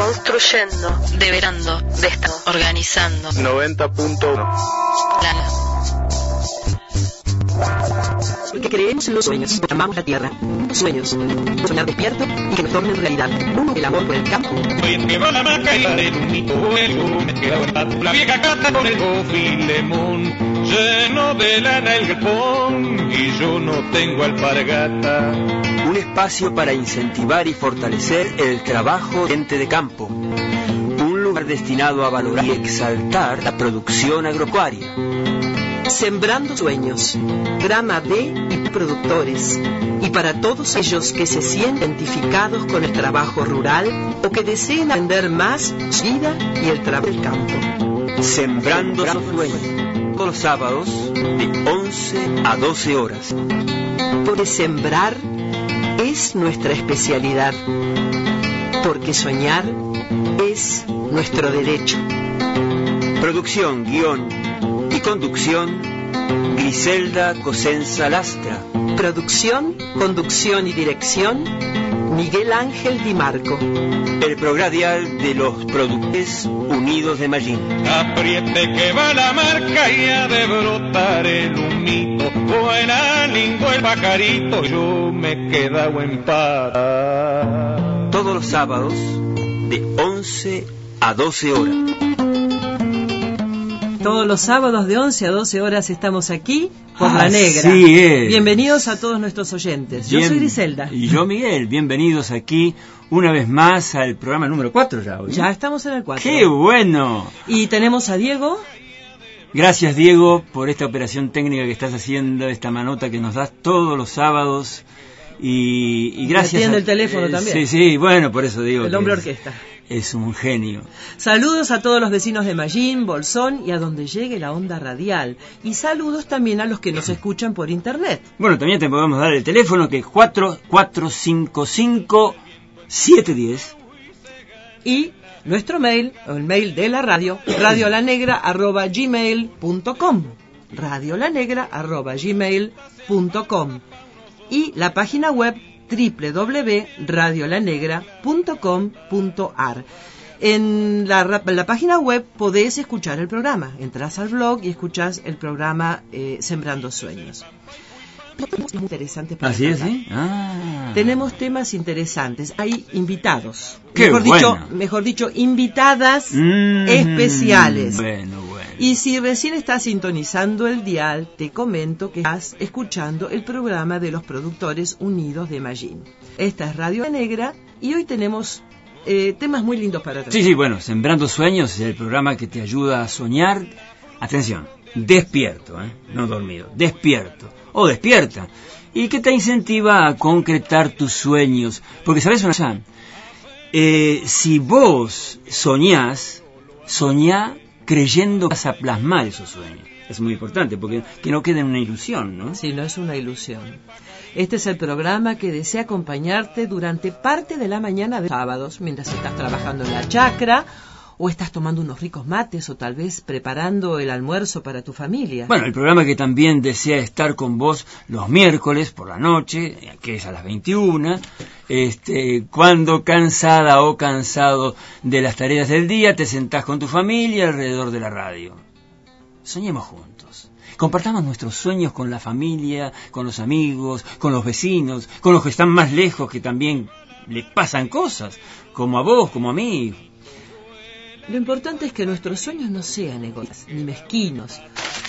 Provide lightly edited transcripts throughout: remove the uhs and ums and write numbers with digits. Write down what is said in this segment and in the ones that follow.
construyendo, deberando, organizando. 90.1 Porque creemos en los sueños, amamos la tierra. Sueños, soñar despierto y que nos tornen realidad. Uno, el amor por el campo. Me va la marca y la del humito, me queda en paz. La vieja cata con el gofilemón, lleno de lana el galpón, y yo no tengo alpargata. Un espacio para incentivar y fortalecer el trabajo de campo. Un lugar destinado a valorar y exaltar la producción agropecuaria. Sembrando sueños, drama de y productores, y para todos ellos que se sienten identificados con el trabajo rural o que deseen aprender más su vida y el trabajo del campo. Sembrando sueños, todos los sábados de 11 a 12 horas. Porque sembrar es nuestra especialidad, porque soñar es nuestro derecho. Producción, guión y conducción, Griselda Cosenza Lastra. Producción, conducción y dirección, Miguel Ángel Di Marco. El programa radial de los Productores Unidos de Mallín. Apriete que va la marca y ha de brotar el humito. Buena lingua el pajarito, yo me he quedado en paz. Todos los sábados de 11 a 12 horas. Todos los sábados de 11 a 12 horas estamos aquí por La Negra. Sí es. Bienvenidos a todos nuestros oyentes. Yo soy Griselda. Y yo Miguel. Bienvenidos aquí una vez más al programa número 4 ya hoy. Ya estamos en el 4. ¡Qué bueno! Y tenemos a Diego. Gracias, Diego, por esta operación técnica que estás haciendo, esta manota que nos das todos los sábados. Y gracias. Atiende el teléfono también. Sí, bueno, por eso digo. El hombre orquesta. Es un genio. Saludos a todos los vecinos de Mallín, Bolsón y a donde llegue la onda radial. Y saludos también a los que nos escuchan por internet. Bueno, también te podemos dar el teléfono que es 4455-710. Y nuestro mail, o el mail de la radio, radiolanegra@gmail.com. radiolanegra@gmail.com. Y la página web www.radiolanegra.com.ar. En la página web podés escuchar el programa. Entrás al blog y escuchás el programa Sembrando Sueños. Tenemos temas interesantes para ¿Así es, tratar. sí? Ah. Tenemos temas interesantes. Hay invitados. Qué Mejor dicho, invitadas especiales. Bueno. Y si recién estás sintonizando el dial, te comento que estás escuchando el programa de los Productores Unidos de Mallín. Esta es Radio Negra y hoy tenemos temas muy lindos para tratar. Sí, bueno, Sembrando Sueños es el programa que te ayuda a soñar. Atención, despierto, no dormido, despierto o despierta. Y que te incentiva a concretar tus sueños. Porque, ¿sabes una cosa? Si vos soñás creyendo que vas a plasmar esos sueños. Es muy importante, porque que no quede en una ilusión, ¿no? Sí, no es una ilusión. Este es el programa que desea acompañarte durante parte de la mañana de sábados, mientras estás trabajando en la chacra, o estás tomando unos ricos mates, o tal vez preparando el almuerzo para tu familia. Bueno, el programa que también desea estar con vos los miércoles por la noche, que es a las 21, cuando cansada o cansado de las tareas del día, te sentás con tu familia alrededor de la radio. Soñemos juntos. Compartamos nuestros sueños con la familia, con los amigos, con los vecinos, con los que están más lejos, que también les pasan cosas, como a vos, como a mí. Lo importante es que nuestros sueños no sean egoístas ni mezquinos.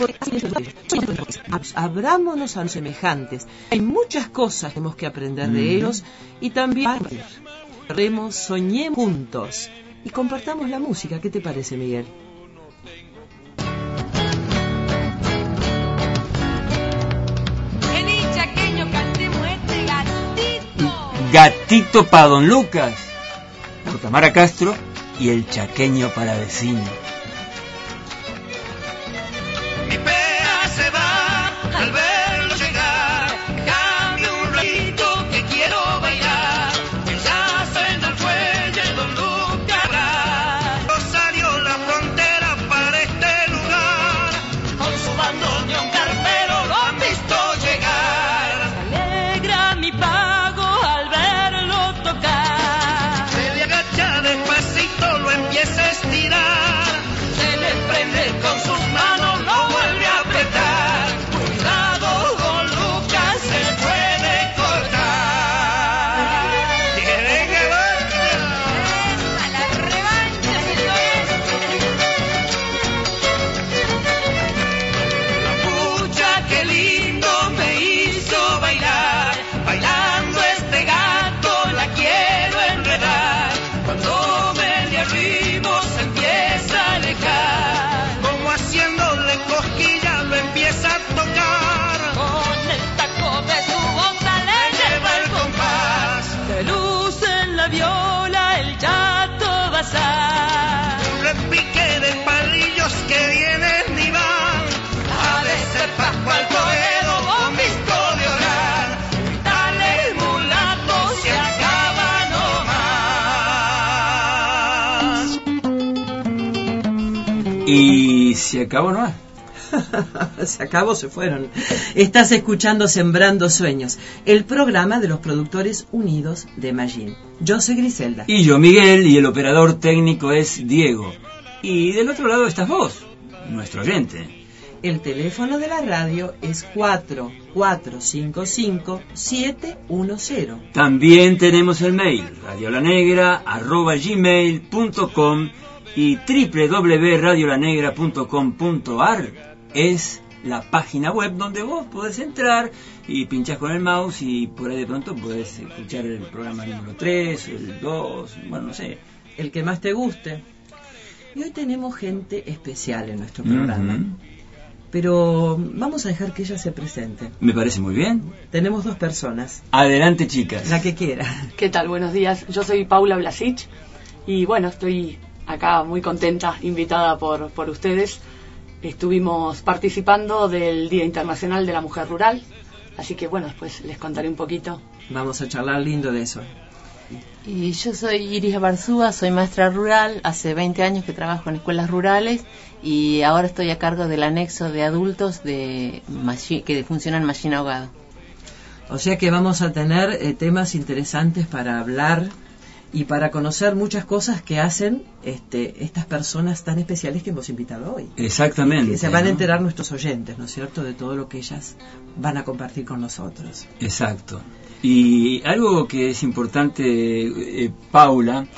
Abrámonos a los semejantes. Hay muchas cosas que tenemos que aprender de ellos y también soñemos juntos y compartamos la música. ¿Qué te parece, Miguel? Vení, chaqueño, cantemos este gatito. Gatito para Don Lucas, por Tamara Castro y el chaqueño para vecino. Mi pena se va al verlo llegar. Cambio un ratito que quiero bailar. Pensazo en el fuelle Don Lucas. Rosario la frontera para este lugar. Con su bandoneón carpero lo han visto llegar. Alegra mi pago al verlo tocar. Se le agacha despacito. pasar. Un repique de palillos que vienen y van. Ha de ser Pascual Toledo o Misto de Orar. Dale, mulato, se acaba nomás. Y se acabó nomás. Se acabó, se fueron. Estás escuchando Sembrando Sueños, el programa de los productores unidos de Magín. Yo soy Griselda. Y yo, Miguel, y el operador técnico es Diego. Y del otro lado estás vos, nuestro oyente. El teléfono de la radio es 4455-710. También tenemos el mail, radiolanegra@gmail.com y www.radiolanegra.com.ar es la página web donde vos podés entrar y pinchás con el mouse y por ahí de pronto podés escuchar el programa número 3, el 2, bueno, no sé. El que más te guste. Y hoy tenemos gente especial en nuestro programa. Ujú. Pero vamos a dejar que ella se presente. Me parece muy bien. Tenemos dos personas, Adelante, chicas. la que quiera. ¿Qué tal? Buenos días. Yo soy Paula Blasich y bueno, estoy acá muy contenta, invitada por ustedes. Estuvimos participando del Día Internacional de la Mujer Rural, así que bueno, después les contaré un poquito. Vamos a charlar lindo de eso. Y yo soy Iris Barzúa, soy maestra rural, hace 20 años que trabajo en escuelas rurales y ahora estoy a cargo del anexo de adultos que funciona en Machín Ahogado. O sea que vamos a tener temas interesantes para hablar y para conocer muchas cosas que hacen estas personas tan especiales que hemos invitado hoy. Exactamente. Que se van a ¿no? enterar nuestros oyentes, ¿no es cierto?, de todo lo que ellas van a compartir con nosotros. Exacto. Y algo que es importante, Paula,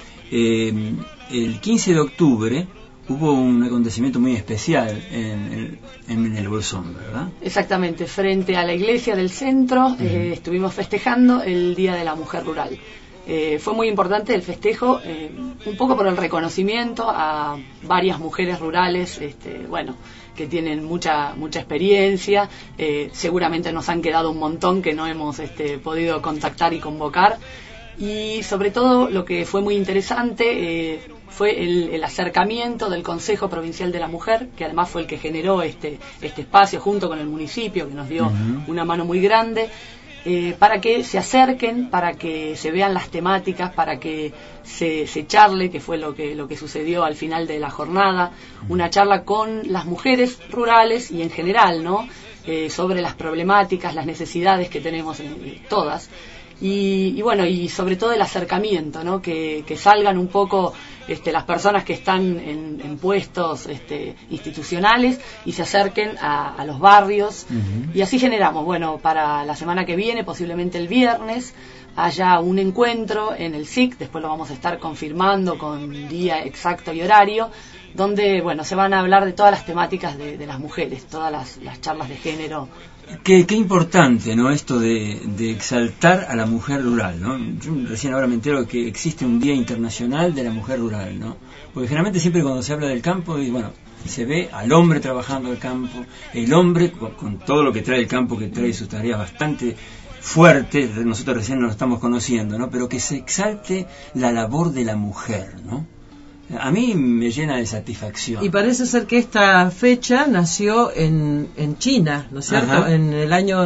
el 15 de octubre hubo un acontecimiento muy especial en el Bolsón, ¿verdad? Exactamente, frente a la iglesia del centro estuvimos festejando el Día de la Mujer Rural. Fue muy importante el festejo, un poco por el reconocimiento a varias mujeres rurales, que tienen mucha experiencia. Seguramente nos han quedado un montón que no hemos podido contactar y convocar. Y sobre todo lo que fue muy interesante fue el acercamiento del Consejo Provincial de la Mujer, que además fue el que generó este espacio junto con el municipio, que nos dio una mano muy grande. Para que se acerquen, para que se vean las temáticas, para que se charle, que fue lo que sucedió al final de la jornada, una charla con las mujeres rurales y en general, ¿no? Sobre las problemáticas, las necesidades que tenemos todas. Y bueno, y sobre todo el acercamiento, ¿no? Que salgan un poco las personas que están en puestos institucionales y se acerquen a los barrios. Y así generamos, bueno, para la semana que viene, posiblemente el viernes, haya un encuentro en el SIC, después lo vamos a estar confirmando con día exacto y horario, donde, bueno, se van a hablar de todas las temáticas de las mujeres, todas las charlas de género. Qué importante, ¿no? Esto de exaltar a la mujer rural, ¿no? Yo recién ahora me entero que existe un Día Internacional de la Mujer Rural, ¿no? Porque generalmente siempre cuando se habla del campo, y bueno, se ve al hombre trabajando el campo, el hombre con todo lo que trae el campo, que trae sus tareas bastante fuertes, nosotros recién nos estamos conociendo, ¿no? Pero que se exalte la labor de la mujer, ¿no? A mí me llena de satisfacción. Y parece ser que esta fecha nació en China, ¿no es cierto? Ajá. En el año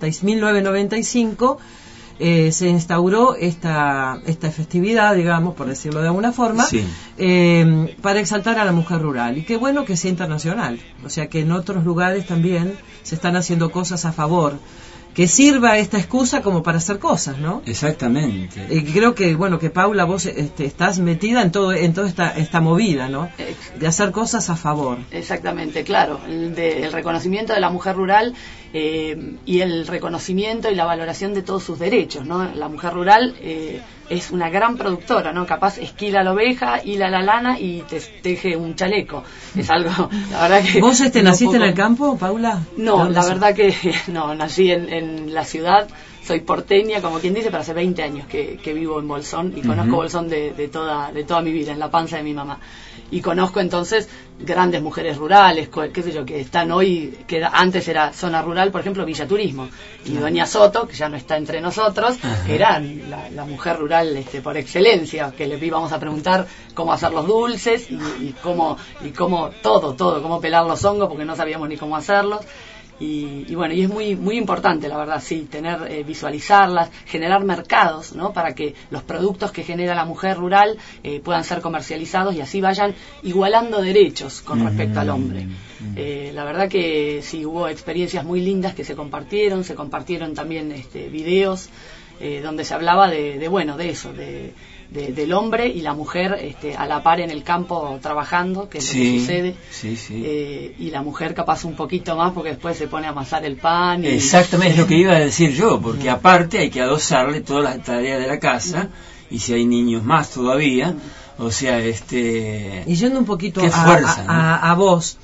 1995 se instauró esta festividad, digamos, por decirlo de alguna forma, Sí. Para exaltar a la mujer rural. Y qué bueno que sea internacional. O sea que en otros lugares también se están haciendo cosas a favor. Que sirva esta excusa como para hacer cosas, ¿no? Exactamente. Y creo que, bueno, que Paula, vos estás metida en toda esta movida, ¿no? De hacer cosas a favor. Exactamente, claro. El reconocimiento de la mujer rural y el reconocimiento y la valoración de todos sus derechos, ¿no? La mujer rural es una gran productora, ¿no? Capaz esquila la oveja, hila la lana y te teje un chaleco. Es algo, la verdad que... ¿Vos naciste en el campo, Paula? No, ¿Dónde la sos? verdad que no, nací en la ciudad. soy porteña, como quien dice, pero hace 20 años que vivo en Bolsón y conozco Bolsón de toda mi vida, en la panza de mi mamá. Y conozco entonces grandes mujeres rurales, qué sé yo, que están hoy, que antes era zona rural, por ejemplo, Villa Turismo. Y Doña Soto, que ya no está entre nosotros, era la mujer rural por excelencia, que le íbamos a preguntar cómo hacer los dulces y cómo todo, cómo pelar los hongos, porque no sabíamos ni cómo hacerlos. Y bueno, y es muy muy importante, la verdad, sí, tener, visualizarlas, generar mercados, ¿no? Para que los productos que genera la mujer rural puedan ser comercializados y así vayan igualando derechos con respecto al hombre. La verdad que sí, hubo experiencias muy lindas que se compartieron también videos donde se hablaba de eso, del hombre y la mujer a la par en el campo trabajando, que es lo que sucede. Y la mujer capaz un poquito más porque después se pone a amasar el pan. Exactamente, es lo que iba a decir yo, porque aparte hay que adosarle todas las tareas de la casa, y si hay niños más todavía, o sea, y yendo un poquito qué fuerza, a vos,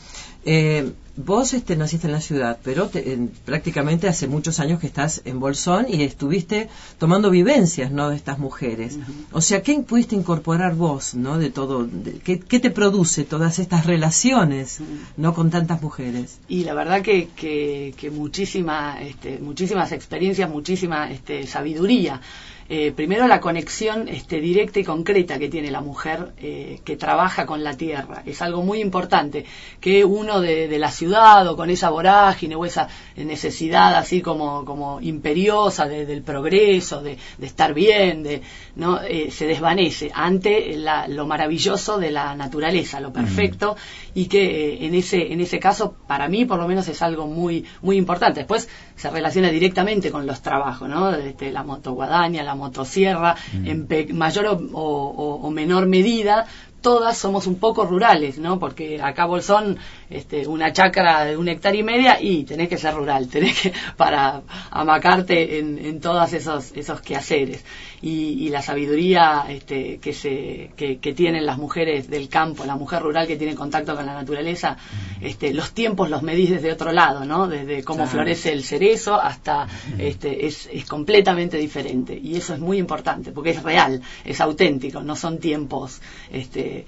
vos naciste en la ciudad, pero prácticamente hace muchos años que estás en Bolsón y estuviste tomando vivencias, ¿no?, de estas mujeres. O sea, ¿qué pudiste incorporar vos, ¿no?, de todo? ¿Qué te produce todas estas relaciones, ¿no?, con tantas mujeres? Y la verdad que muchísimas experiencias, muchísima sabiduría. Primero la conexión directa y concreta que tiene la mujer que trabaja con la tierra. Es algo muy importante, que uno de la ciudad o con esa vorágine o esa necesidad así como imperiosa del progreso, de estar bien, ¿no? Se desvanece ante lo maravilloso de la naturaleza, lo perfecto, y que en ese caso, para mí por lo menos, es algo muy muy importante. Después se relaciona directamente con los trabajos, ¿no? La motoguadaña, la motosierra, en mayor o menor medida. Todas somos un poco rurales, ¿no? Porque acá Bolsón, una chacra de 1,5 hectáreas y tenés que ser rural, tenés que para amacarte en todos esos quehaceres. Y la sabiduría que tienen las mujeres del campo, la mujer rural que tiene contacto con la naturaleza, los tiempos los medís desde otro lado, ¿no? Desde cómo florece el cerezo hasta es completamente diferente, y eso es muy importante porque es real, es auténtico, no son tiempos de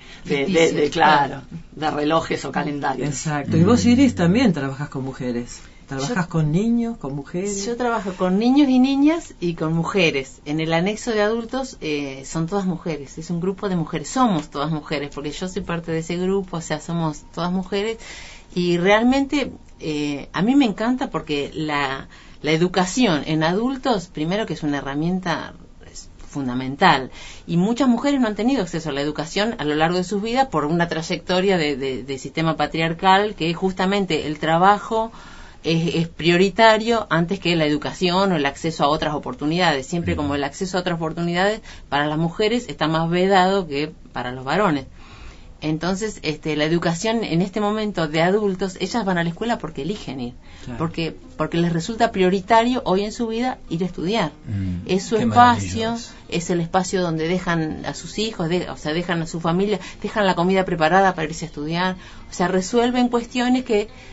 relojes o calendarios. Exacto. Y vos, Iris, también trabajas con mujeres. ¿Trabajas con niños, con mujeres? Yo trabajo con niños y niñas y con mujeres. En el anexo de adultos son todas mujeres, es un grupo de mujeres, somos todas mujeres, porque yo soy parte de ese grupo, o sea, somos todas mujeres, y realmente a mí me encanta porque la educación en adultos, primero que es una herramienta fundamental, y muchas mujeres no han tenido acceso a la educación a lo largo de sus vidas por una trayectoria de sistema patriarcal, que justamente el trabajo es prioritario antes que la educación o el acceso a otras oportunidades. Siempre como el acceso a otras oportunidades para las mujeres está más vedado que para los varones. Entonces, la educación en este momento de adultos, ellas van a la escuela porque eligen ir, claro, porque les resulta prioritario hoy en su vida ir a estudiar. Es su espacio, es el espacio donde dejan a sus hijos, dejan a su familia, dejan la comida preparada para irse a estudiar, o sea, resuelven cuestiones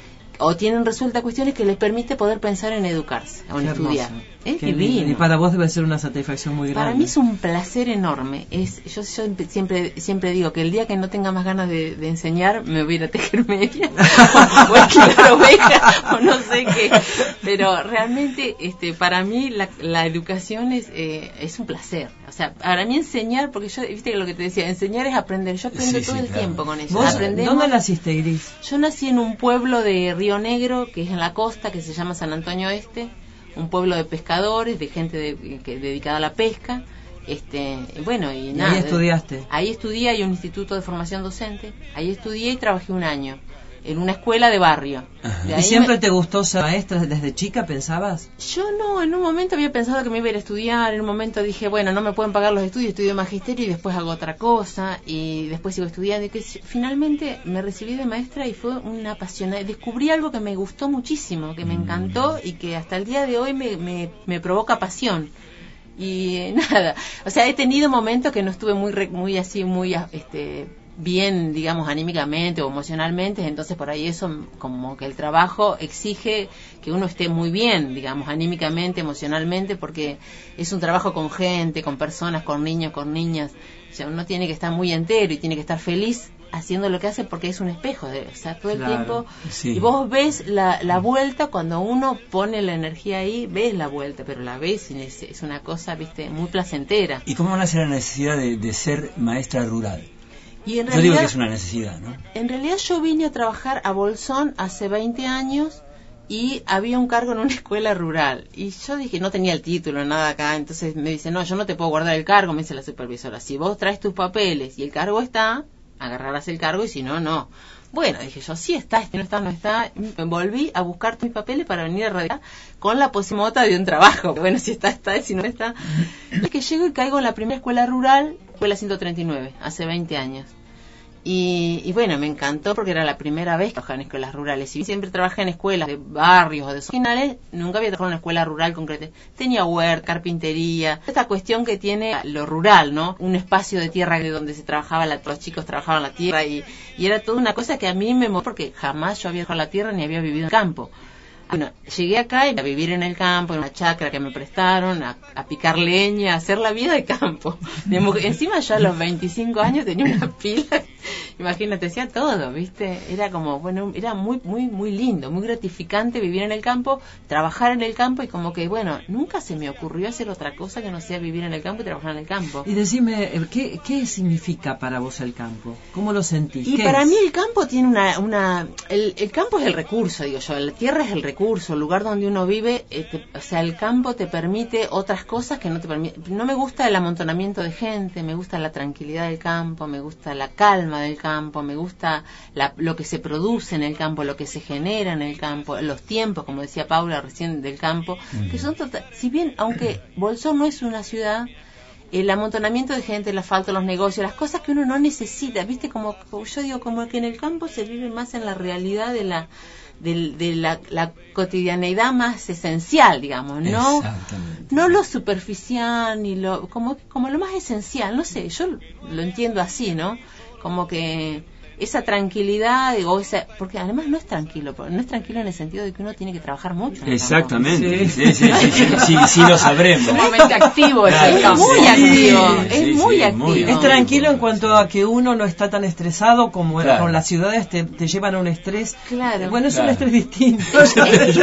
resuelta cuestiones que les permite poder pensar en educarse o en estudiar. Es divino. Y para vos debe ser una satisfacción muy grande. Para mí es un placer enorme. Yo siempre digo que el día que no tenga más ganas de enseñar, me voy a ir a tejer medias o a alquilar ovejas o no sé qué. Pero realmente para mí la educación es un placer. O sea, para mí enseñar, porque yo, viste que lo que te decía, enseñar es aprender. Yo aprendo todo el tiempo con eso. ¿Vos dónde naciste, Iris? Yo nací en un pueblo de Río Negro, que es en la costa, que se llama San Antonio Este, un pueblo de pescadores, de gente dedicada a la pesca. Bueno, y nada. ¿Ahí estudiaste? Ahí estudié, hay un instituto de formación docente. Ahí estudié y trabajé 1 año en una escuela de barrio. ¿Y siempre te gustó ser maestra desde chica, pensabas? Yo no, en un momento había pensado que me iba a ir a estudiar, en un momento dije, bueno, no me pueden pagar los estudios, estudio magisterio y después hago otra cosa, y después sigo estudiando, y que finalmente me recibí de maestra y fue una apasionada, descubrí algo que me gustó muchísimo, que me encantó y que hasta el día de hoy me provoca pasión. Y nada, o sea, he tenido momentos que no estuve muy bien, digamos, anímicamente o emocionalmente, entonces por ahí eso, como que el trabajo exige que uno esté muy bien, digamos, anímicamente, emocionalmente, porque es un trabajo con gente, con personas, con niños, con niñas. O sea, uno tiene que estar muy entero y tiene que estar feliz haciendo lo que hace, porque es un espejo, o sea, todo el tiempo. Sí. Y vos ves la vuelta, cuando uno pone la energía ahí, ves la vuelta, pero la ves y es una cosa, viste, muy placentera. ¿Y cómo nace la necesidad de ser maestra rural? Y en Yo realidad, digo que es una necesidad, ¿no? En realidad yo vine a trabajar a Bolsón hace 20 años y había un cargo en una escuela rural. Y yo dije, no tenía el título, nada acá. Entonces me dice, no, yo no te puedo guardar el cargo, me dice la supervisora. Si vos traes tus papeles y el cargo está, agarrarás el cargo y si no, no. Bueno, dije yo, sí está, si no está, no está. Me volví a buscar mis papeles para venir a radicar con la posimota de un trabajo. Bueno, si está, está, si no está. Es que llego y caigo en la primera escuela rural, escuela 139, hace 20 años. Y bueno, me encantó porque era la primera vez que trabajaba en escuelas rurales. Y siempre trabajé en escuelas de barrios o de zonas finales, nunca había trabajado en una escuela rural concreta. Tenía huerta, carpintería, esta cuestión que tiene lo rural, ¿no? Un espacio de tierra donde se trabajaba, los chicos trabajaban la tierra y era toda una cosa que a mí me movió porque jamás yo había trabajado la tierra ni había vivido en el campo. Bueno, llegué acá y a vivir en el campo, en una chacra que me prestaron, a picar leña, a hacer la vida de campo. Encima yo a los 25 años tenía una pila, imagínate, hacía todo, ¿viste? Era como, bueno, era muy, muy, muy lindo, muy gratificante vivir en el campo, trabajar en el campo y como que, bueno, nunca se me ocurrió hacer otra cosa que no sea vivir en el campo y trabajar en el campo. Y decime, ¿qué significa para vos el campo? ¿Cómo lo sentís? Y para mí el campo tiene el campo es el recurso, digo yo, la tierra es el recurso, el lugar donde uno vive, o sea, el campo te permite otras cosas que no te permiten. No me gusta el amontonamiento de gente, me gusta la tranquilidad del campo, me gusta la calma del campo, me gusta lo que se produce en el campo, lo que se genera en el campo, los tiempos, como decía Paula recién, del campo, que son si bien, aunque Bolsón no es una ciudad, el amontonamiento de gente, el asfalto, los negocios, las cosas que uno no necesita, viste, como yo digo, como que en el campo se vive más en la realidad de la cotidianeidad más esencial, digamos, no lo superficial ni como lo más esencial, no sé, yo lo entiendo así, ¿no? Como que esa tranquilidad, porque además no es tranquilo en el sentido de que uno tiene que trabajar mucho. Exactamente, sí lo sabremos. Es sumamente activo el campo. Muy activo, es muy activo. Es tranquilo en cuanto a que uno no está tan estresado como con las ciudades, te llevan a un estrés. Claro. Bueno, es un estrés distinto. Es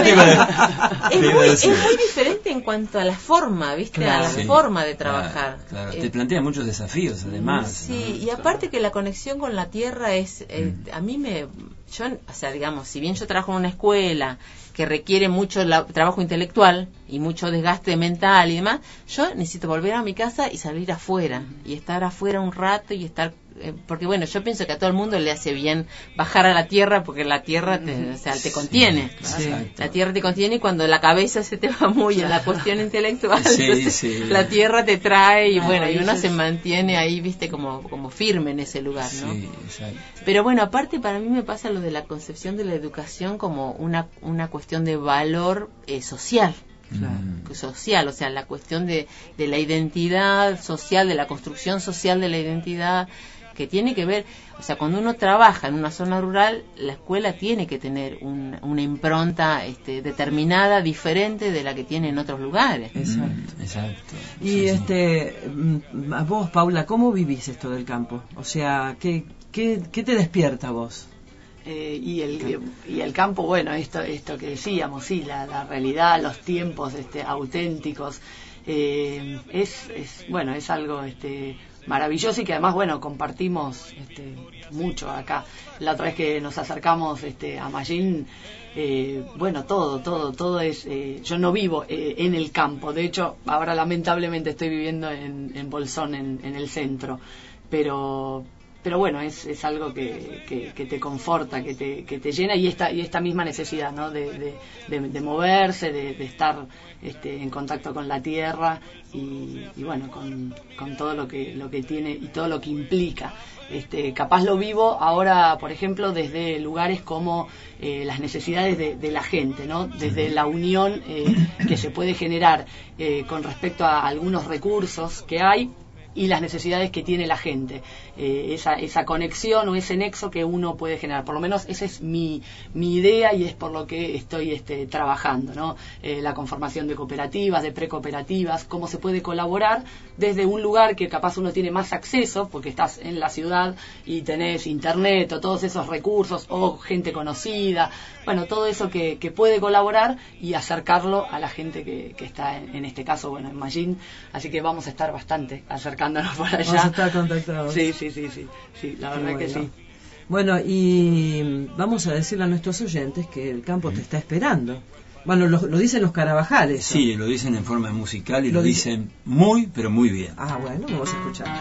muy diferente en cuanto a la forma, ¿viste? Claro. A la forma de trabajar. Claro. Te plantea muchos desafíos, además. Sí, y aparte que la conexión con la tierra es a mí o sea, digamos, si bien yo trabajo en una escuela que requiere mucho trabajo intelectual y mucho desgaste mental y demás, yo necesito volver a mi casa y salir afuera y estar afuera un rato y estar porque bueno, yo pienso que a todo el mundo le hace bien bajar a la tierra porque la tierra te contiene. Sí. La tierra te contiene y cuando la cabeza se te va muy en la cuestión intelectual, la tierra te trae y bueno, y uno se mantiene ahí, viste, como firme en ese lugar, ¿no? Sí, exacto. Pero bueno, aparte para mí me pasa lo de la concepción de la educación como una cuestión de valor social. Social, o sea, la cuestión de la identidad social, de la construcción social de la identidad, que tiene que ver, o sea, cuando uno trabaja en una zona rural, la escuela tiene que tener una impronta determinada, diferente de la que tiene en otros lugares. Exacto. Y a vos, Paula, ¿cómo vivís esto del campo? O sea, ¿qué te despierta a vos? Y el campo, bueno, esto que decíamos, sí, la realidad, los tiempos auténticos, es algo maravilloso y que además, bueno, compartimos mucho acá. La otra vez que nos acercamos a Mallín, bueno, todo es, yo no vivo en el campo, de hecho ahora lamentablemente estoy viviendo en Bolsón, en el centro, pero bueno, es algo que te conforta, que te llena y esta misma necesidad, ¿no? de moverse, de estar en contacto con la tierra y bueno, con todo lo que tiene y todo lo que implica. Capaz lo vivo ahora, por ejemplo, desde lugares como las necesidades de la gente, ¿no? Desde la unión que se puede generar con respecto a algunos recursos que hay y las necesidades que tiene la gente, esa conexión o ese nexo que uno puede generar. Por lo menos esa es mi idea y es por lo que estoy trabajando, ¿no? La conformación de cooperativas, de precooperativas, cómo se puede colaborar desde un lugar que capaz uno tiene más acceso porque estás en la ciudad y tenés internet o todos esos recursos o gente conocida, bueno, todo eso que puede colaborar y acercarlo a la gente que está en este caso, bueno, en Mallín, así que vamos a estar bastante acercándonos por allá. Vamos a estar contactados. Sí, la verdad que sí. Bueno, y vamos a decirle a nuestros oyentes que el campo te está esperando. Bueno, lo dicen los Carabajales. Sí, lo dicen en forma musical y lo dicen muy, pero muy bien. Ah, bueno, vamos a escuchar.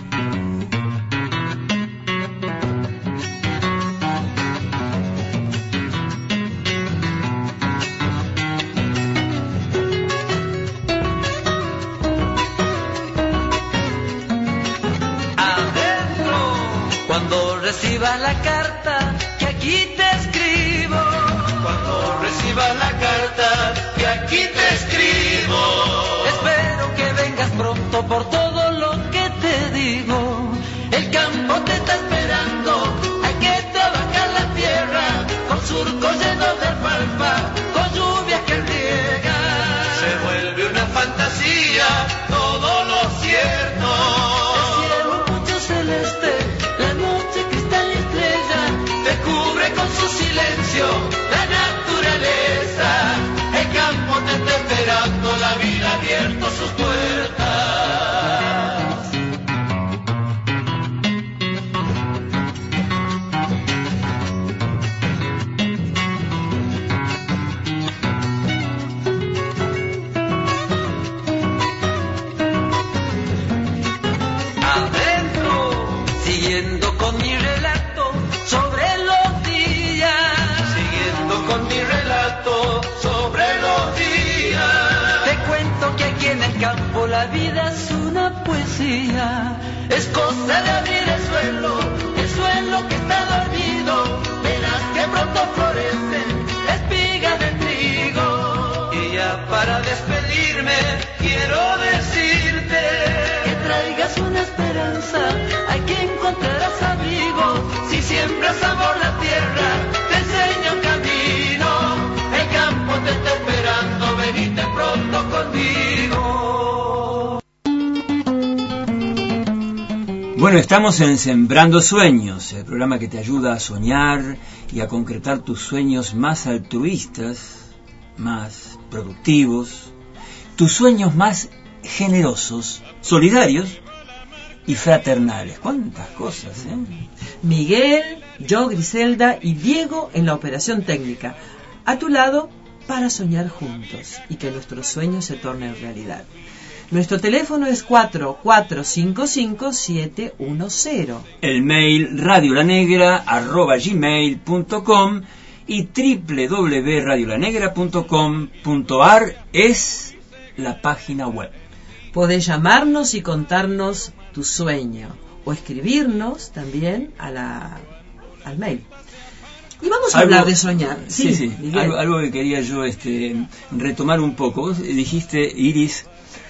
Cuando reciba la carta que aquí te escribo, cuando reciba la carta que aquí te escribo, espero que vengas pronto por todo lo que te digo. El campo te está esperando, hay que trabajar la tierra, con surcos llenos de alfalfa, con lluvia que riega. Se vuelve una fantasía todo lo cierto. El cielo mucho celeste, la noche cristal y estrella, te cubre con su silencio la naturaleza. El campo te está esperando, la vida ha abierto sus puertas. Siguiendo con mi relato sobre los días, siguiendo con mi relato sobre los días, te cuento que aquí en el campo la vida es una poesía. Es cosa de abrir el suelo que está dormido, verás que pronto florecen espigas de trigo. Y ya para despedirme quiero decirte que traigas una esperanza, hay que encontrarás abrigo, si siembras amor la tierra, te enseña un camino, el campo te está esperando, venite pronto conmigo. Bueno, estamos en Sembrando Sueños, el programa que te ayuda a soñar y a concretar tus sueños más altruistas, más productivos, tus sueños más generosos, solidarios y fraternales. ¿Cuántas cosas, eh? Miguel, yo, Griselda y Diego en la operación técnica. A tu lado para soñar juntos y que nuestros sueños se tornen realidad. Nuestro teléfono es 4455-710. El mail radiolanegra@gmail.com y www.radiolanegra.com.ar es la página web. Podés llamarnos y contarnos tu sueño o escribirnos también al mail. Y vamos a hablar de soñar. Sí. Algo que quería yo retomar un poco. Vos dijiste, Iris,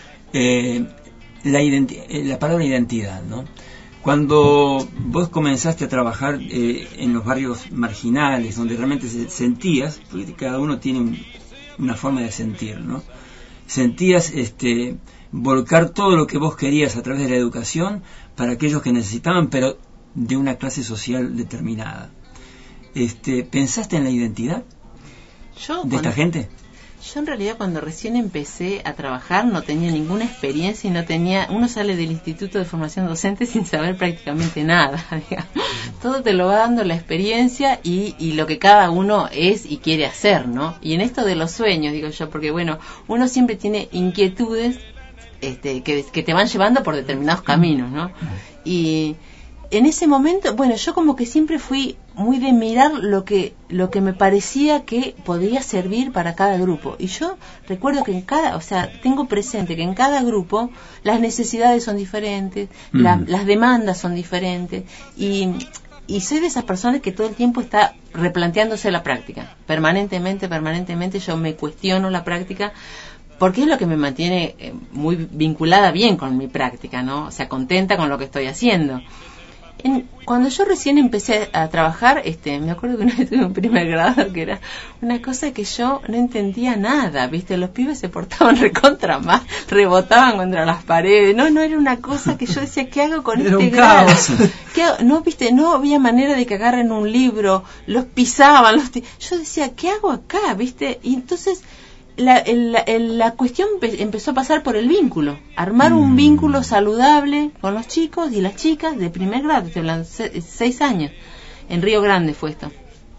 la palabra identidad, ¿no? Cuando vos comenzaste a trabajar en los barrios marginales, donde realmente sentías, porque cada uno tiene una forma de sentir, ¿no? Sentías volcar todo lo que vos querías a través de la educación para aquellos que necesitaban, pero de una clase social determinada. ¿Pensaste en la identidad de esta gente? Yo en realidad cuando recién empecé a trabajar no tenía ninguna experiencia y uno sale del Instituto de Formación Docente sin saber prácticamente nada, digamos. Todo te lo va dando la experiencia y lo que cada uno es y quiere hacer, ¿no? Y en esto de los sueños, digo yo, porque bueno, uno siempre tiene inquietudes que te van llevando por determinados caminos, ¿no? Y en ese momento, bueno, yo como que siempre fui muy de mirar lo que me parecía que podría servir para cada grupo. Y yo recuerdo que tengo presente que en cada grupo las necesidades son diferentes, las demandas son diferentes, y soy de esas personas que todo el tiempo está replanteándose la práctica. Permanentemente yo me cuestiono la práctica, porque es lo que me mantiene muy vinculada bien con mi práctica, ¿no? O sea, contenta con lo que estoy haciendo. Cuando yo recién empecé a trabajar, me acuerdo que una vez tuve un primer grado que era una cosa que yo no entendía nada, ¿viste? Los pibes se portaban recontra mal, rebotaban contra las paredes, no era una cosa que yo decía, ¿qué hago con Era este un grado? caos. ¿Qué hago? No, ¿viste? No había manera de que agarren un libro, los pisaban, yo decía, ¿qué hago acá? ¿Viste? Y entonces la cuestión empezó a pasar por el vínculo, armar un vínculo saludable con los chicos y las chicas de primer grado, estoy hablando 6 años, en Río Grande fue esto.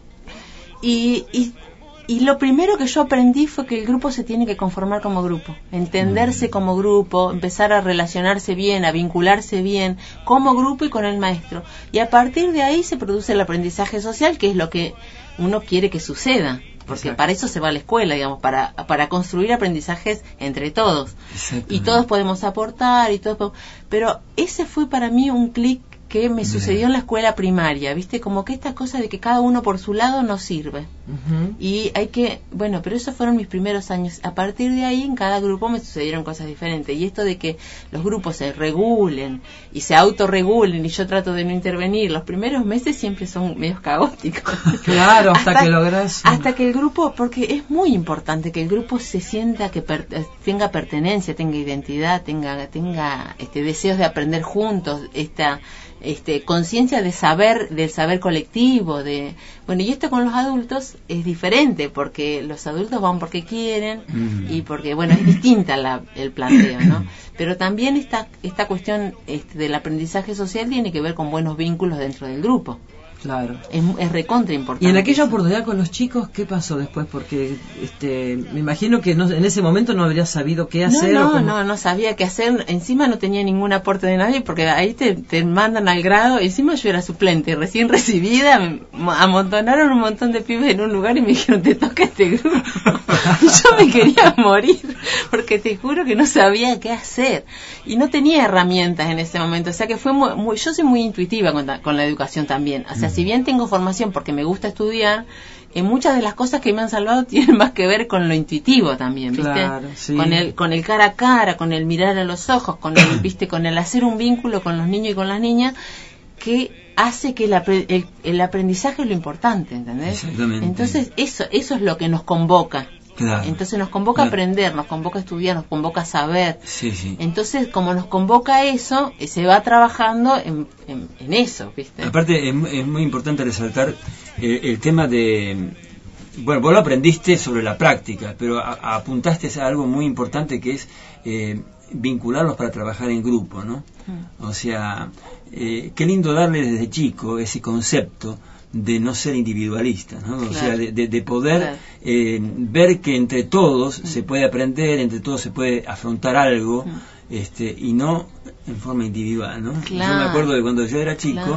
Y lo primero que yo aprendí fue que el grupo se tiene que conformar como grupo, entenderse como grupo, empezar a relacionarse bien, a vincularse bien como grupo y con el maestro. Y a partir de ahí se produce el aprendizaje social, que es lo que uno quiere que suceda. Porque para eso se va a la escuela, digamos, para construir aprendizajes entre todos. Y todos podemos aportar, pero ese fue para mí un clic que me sucedió en la escuela primaria, ¿viste? Como que esta cosa de que cada uno por su lado no sirve. Y hay que, pero esos fueron mis primeros años. A partir de ahí, en cada grupo me sucedieron cosas diferentes. Y esto de que los grupos se regulen y se autorregulen y yo trato de no intervenir, los primeros meses siempre son medios caóticos. Claro, hasta que logras. Hasta que el grupo, porque es muy importante que el grupo se sienta que tenga pertenencia, tenga identidad, tenga deseos de aprender juntos, conciencia del saber colectivo, y esto con los adultos es diferente, porque los adultos van porque quieren y porque, es distinta el planteo, ¿no? Pero también esta cuestión del aprendizaje social tiene que ver con buenos vínculos dentro del grupo. Claro. Es recontra importante. Y en aquella oportunidad con los chicos, ¿qué pasó después? Porque me imagino que en ese momento no habrías sabido qué hacer. No sabía qué hacer. Encima no tenía ningún aporte de nadie, porque ahí te mandan al grado. Encima yo era suplente, recién recibida. Amontonaron un montón de pibes en un lugar y me dijeron, te toca este grupo. Y yo me quería morir, porque te juro que no sabía qué hacer. Y no tenía herramientas en ese momento. O sea que fue yo soy muy intuitiva con la educación también. O sea, si bien tengo formación porque me gusta estudiar, muchas de las cosas que me han salvado tienen más que ver con lo intuitivo también, ¿viste? Claro, sí. Con el cara a cara, con el mirar a los ojos, con el hacer un vínculo con los niños y con las niñas, que hace que el aprendizaje es lo importante, ¿entendés? Exactamente. Entonces eso es lo que nos convoca. Claro. Entonces nos convoca a aprender, nos convoca a estudiar, nos convoca a saber. Sí. Entonces, como nos convoca eso, se va trabajando en eso, ¿viste? Aparte, es muy importante resaltar el tema de... Bueno, vos lo aprendiste sobre la práctica, pero apuntaste a algo muy importante que es vincularlos para trabajar en grupo, ¿no? O sea, qué lindo darle desde chico ese concepto de no ser individualista, ¿no? Claro. O sea, de poder ver que entre todos se puede aprender, entre todos se puede afrontar algo, y no en forma individual, ¿no? Claro. Yo me acuerdo de cuando yo era chico,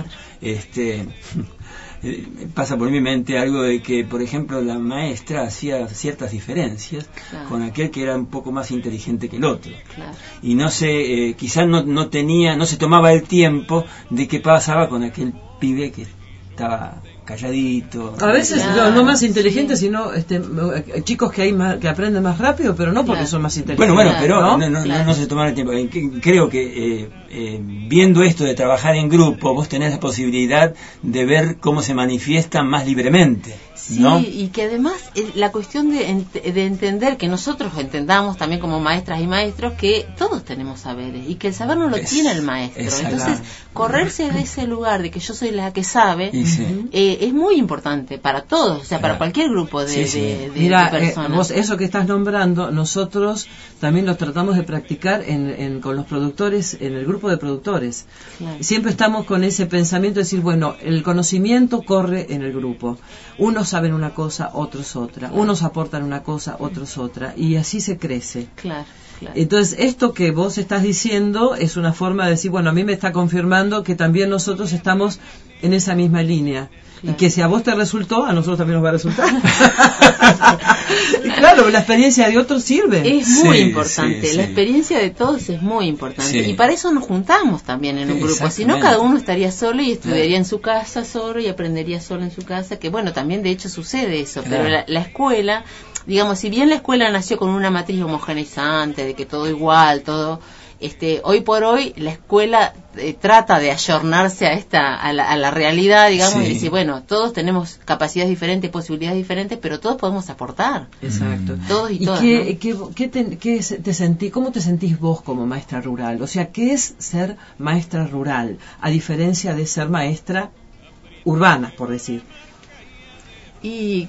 pasa por mi mente algo de que, por ejemplo, la maestra hacía ciertas diferencias con aquel que era un poco más inteligente que el otro. Claro. Y no sé, quizás no se tomaba el tiempo de qué pasaba con aquel pibe que estaba calladito. A veces no más inteligentes, sino chicos que aprenden más rápido, pero no porque son más inteligentes. Bueno, pero no se toman el tiempo. Creo que viendo esto de trabajar en grupo, vos tenés la posibilidad de ver cómo se manifiestan más libremente. Sí, ¿no? Y que además la cuestión de entender, que nosotros entendamos también como maestras y maestros, que todos tenemos saberes y que el saber no lo tiene el maestro. Entonces, correrse de ese lugar de que yo soy la que sabe, es muy importante para todos, o sea, para cualquier grupo de personas. Vos, eso que estás nombrando, nosotros también lo tratamos de practicar con los productores, en el grupo de productores. Claro. Siempre estamos con ese pensamiento de decir, bueno, el conocimiento corre en el grupo. Unos saben una cosa, otros otra. Claro. Unos aportan una cosa, otros otra. Y así se crece. Claro. Entonces, esto que vos estás diciendo es una forma de decir, bueno, a mí me está confirmando que también nosotros estamos en esa misma línea. Claro. Y que si a vos te resultó, a nosotros también nos va a resultar. Y claro, la experiencia de otros sirve. Es muy importante. La experiencia de todos es muy importante. Y para eso nos juntamos también en un grupo. Si no, cada uno estaría solo y estudiaría en su casa solo y aprendería solo en su casa. Que bueno, también de hecho sucede eso. Pero la escuela... digamos, si bien la escuela nació con una matriz homogeneizante, de que todo igual, todo, hoy por hoy la escuela trata de ayornarse a la realidad, digamos, Sí. y dice, bueno, todos tenemos capacidades diferentes, posibilidades diferentes, pero todos podemos aportar. Exacto. Todos y todas, ¿Cómo te sentís vos como maestra rural? O sea, ¿qué es ser maestra rural? A diferencia de ser maestra urbana, por decir. Y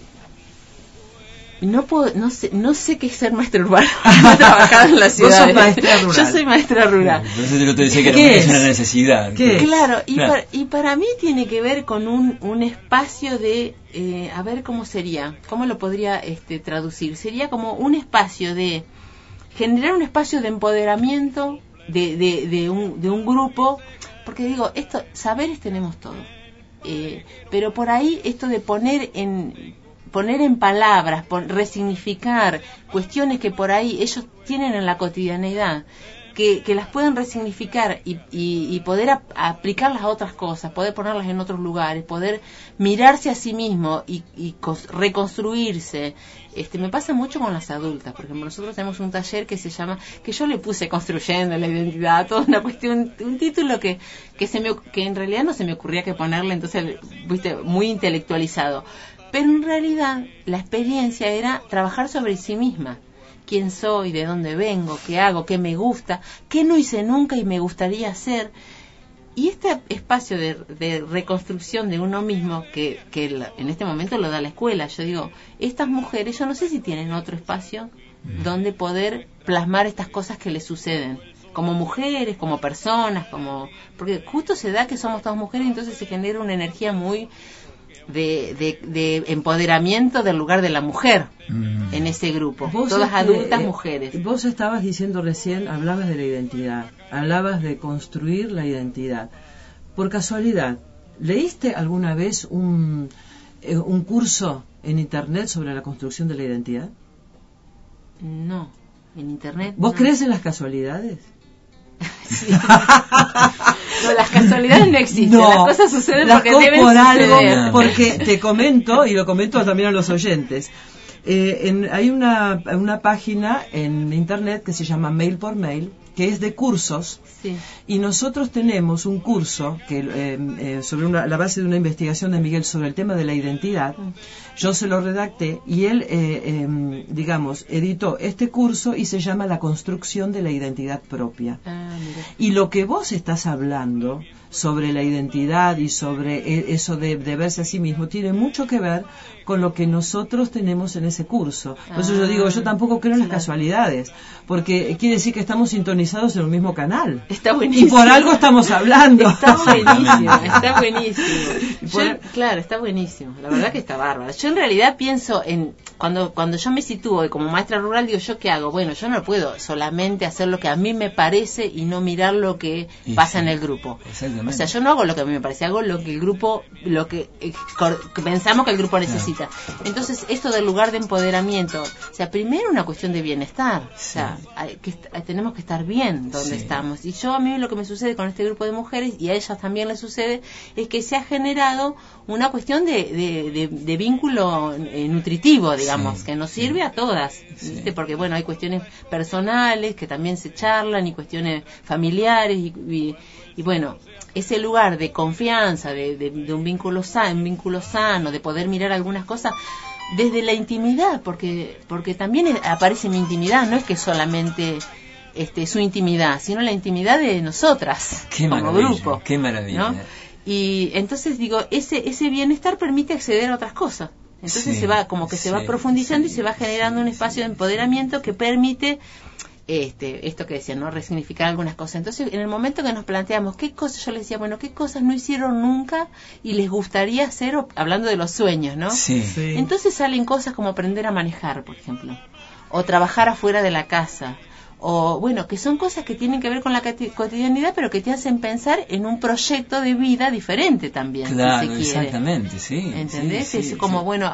no sé qué es ser maestra urbana. No he trabajado en la ciudad. Vos sos maestra rural. Yo soy maestra rural. Entonces yo te decía que ¿Qué es es? una necesidad. ¿Qué es? Claro, Claro. y para mí tiene que ver con un espacio de, a ver cómo sería, cómo lo podría traducir. Sería como un espacio de generar un espacio de empoderamiento de un grupo, porque digo, saberes tenemos todos, pero por ahí esto de poner en palabras, resignificar cuestiones que por ahí ellos tienen en la cotidianeidad, que las puedan resignificar y poder aplicarlas a otras cosas, poder ponerlas en otros lugares, poder mirarse a sí mismo y reconstruirse. Me pasa mucho con las adultas. Por ejemplo, nosotros tenemos un taller que se llama, que yo le puse Construyendo la Identidad, toda una cuestión, un título que en realidad no se me ocurría que ponerle, entonces, viste, muy intelectualizado. Pero en realidad la experiencia era trabajar sobre sí misma. Quién soy, de dónde vengo, qué hago, qué me gusta, qué no hice nunca y me gustaría hacer. Y este espacio de reconstrucción de uno mismo, que en este momento lo da la escuela, yo digo, estas mujeres, yo no sé si tienen otro espacio donde poder plasmar estas cosas que les suceden, como mujeres, como personas, porque justo se da que somos todas mujeres y entonces se genera una energía muy de empoderamiento del lugar de la mujer en ese grupo, todas adultas mujeres. Vos estabas diciendo recién, hablabas de la identidad, hablabas de construir la identidad. Por casualidad, ¿leíste alguna vez un curso en internet sobre la construcción de la identidad? No, en internet. ¿Vos no. crees en las casualidades? Sí. No, las casualidades no existen, No, las cosas suceden las porque cosas deben por suceder. algo, porque te comento, y lo comento también a los oyentes, hay una página en internet que se llama Mail por Mail, que es de cursos, Sí. y nosotros tenemos un curso que sobre la base de una investigación de Miguel sobre el tema de la identidad. Yo se lo redacté y él, digamos, editó este curso y se llama La construcción de la identidad propia. Mira. Y lo que vos estás hablando sobre la identidad y sobre eso de verse a sí mismo tiene mucho que ver con lo que nosotros tenemos en ese curso. Por eso yo digo, yo tampoco creo en las casualidades, porque quiere decir que estamos sintonizados en un mismo canal. Está buenísimo. Y por algo estamos hablando. Está buenísimo, está buenísimo. Claro, está buenísimo. La verdad que está bárbaro. Yo en realidad pienso en cuando yo me sitúo como maestra rural, digo, ¿yo qué hago? Bueno, yo no puedo solamente hacer lo que a mí me parece y no mirar lo que pasa en el grupo. Exactamente. O sea, yo no hago lo que a mí me parece, hago lo que el grupo, que pensamos que el grupo necesita. Entonces, esto del lugar de empoderamiento, o sea, primero una cuestión de bienestar. O sea, tenemos que estar bien donde estamos. Y a mí lo que me sucede con este grupo de mujeres, y a ellas también les sucede, es que se ha generado una cuestión de vínculo nutritivo, digamos, que nos sirve a todas, ¿viste? Porque, bueno, hay cuestiones personales que también se charlan y cuestiones familiares y bueno, ese lugar de confianza, de un vínculo sano, de poder mirar algunas cosas desde la intimidad, porque también aparece mi intimidad, no es que solamente su intimidad, sino la intimidad de nosotras como grupo. Qué maravilla. ¿No? Y entonces digo, ese bienestar permite acceder a otras cosas. Entonces se va profundizando y se va generando un espacio de empoderamiento que permite esto que decía, ¿no? Resignificar algunas cosas. Entonces, en el momento que nos planteamos qué cosas, yo les decía, bueno, qué cosas no hicieron nunca y les gustaría hacer, hablando de los sueños, ¿no? Sí. Entonces salen cosas como aprender a manejar, por ejemplo, o trabajar afuera de la casa, o bueno, que son cosas que tienen que ver con la cotidianidad, pero que te hacen pensar en un proyecto de vida diferente también. Claro, si se quiere. exactamente, sí. ¿Entendés? Sí, Es como, bueno,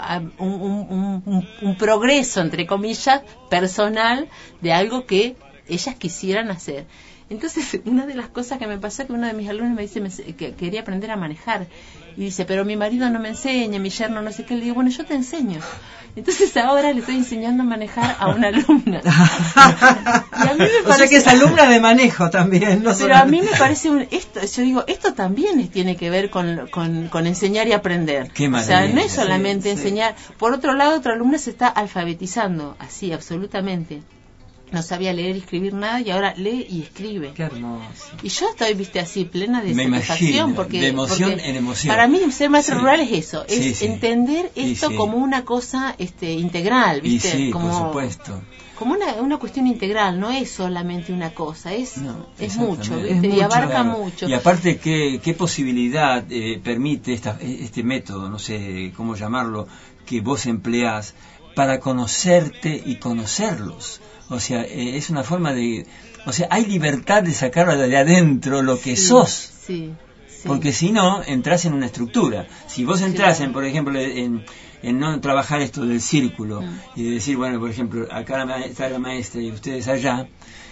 un progreso, entre comillas, personal de algo que ellas quisieran hacer. Entonces, una de las cosas que me pasó es que uno de mis alumnos me dice que quería aprender a manejar. Y dice, pero mi marido no me enseña, mi yerno no sé qué. Le digo, bueno, yo te enseño. Entonces ahora le estoy enseñando a manejar a una alumna. Y a mí me parece, o sea que es alumna de manejo también. No pero a mí me parece, yo digo, esto también tiene que ver con enseñar y aprender. Qué o sea, no maravilla. es solamente Sí, sí. enseñar. Por otro lado, otra alumna se está alfabetizando, así, absolutamente. No sabía leer y escribir nada y ahora lee y escribe. Qué hermoso. Y yo estoy, viste, así, plena de Me satisfacción. imagino, porque, de emoción porque en emoción. Para mí, ser maestro Sí. rural es eso, es Sí, sí. entender Sí, esto sí. como una cosa integral, Y viste, sí, como, por supuesto. como una cuestión integral, no es solamente una cosa, es mucho, exactamente. ¿viste? Es Y abarca Claro. mucho. Y aparte, ¿qué posibilidad permite este método, no sé cómo llamarlo, que vos empleás para conocerte y conocerlos? O sea, es una forma de... O sea, hay libertad de sacar de adentro lo que sos. Sí. Porque si no, entras en una estructura. Si vos entras Claro. en, por ejemplo, en no trabajar esto del círculo y de decir, bueno, por ejemplo, acá está la maestra y ustedes allá,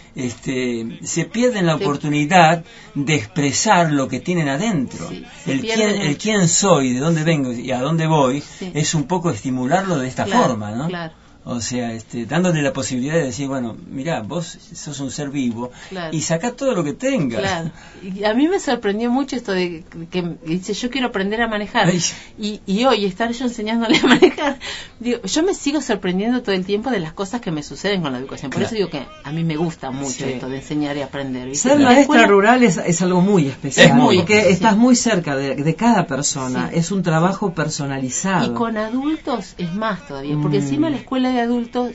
se pierden la oportunidad de expresar lo que tienen adentro. Sí, se pierde el mucho. quién soy, de dónde vengo y a dónde voy, Sí. es un poco estimularlo de esta Claro, forma, ¿no? claro. O sea, dándole la posibilidad de decir, bueno, mirá, vos sos un ser vivo Claro. y sacá todo lo que tengas. Claro. Y a mí me sorprendió mucho esto de que dice, yo quiero aprender a manejar. Ay. Y hoy estar yo enseñándole a manejar, digo, yo me sigo sorprendiendo todo el tiempo de las cosas que me suceden con la educación. Por Claro. eso digo que a mí me gusta mucho Sí. esto de enseñar y aprender. ¿viste? Ser En la maestra escuela- rural es algo muy especial, Es muy porque especial. estás muy cerca de cada persona, Sí. es un trabajo personalizado. Y con adultos es más todavía, porque encima la escuela de adultos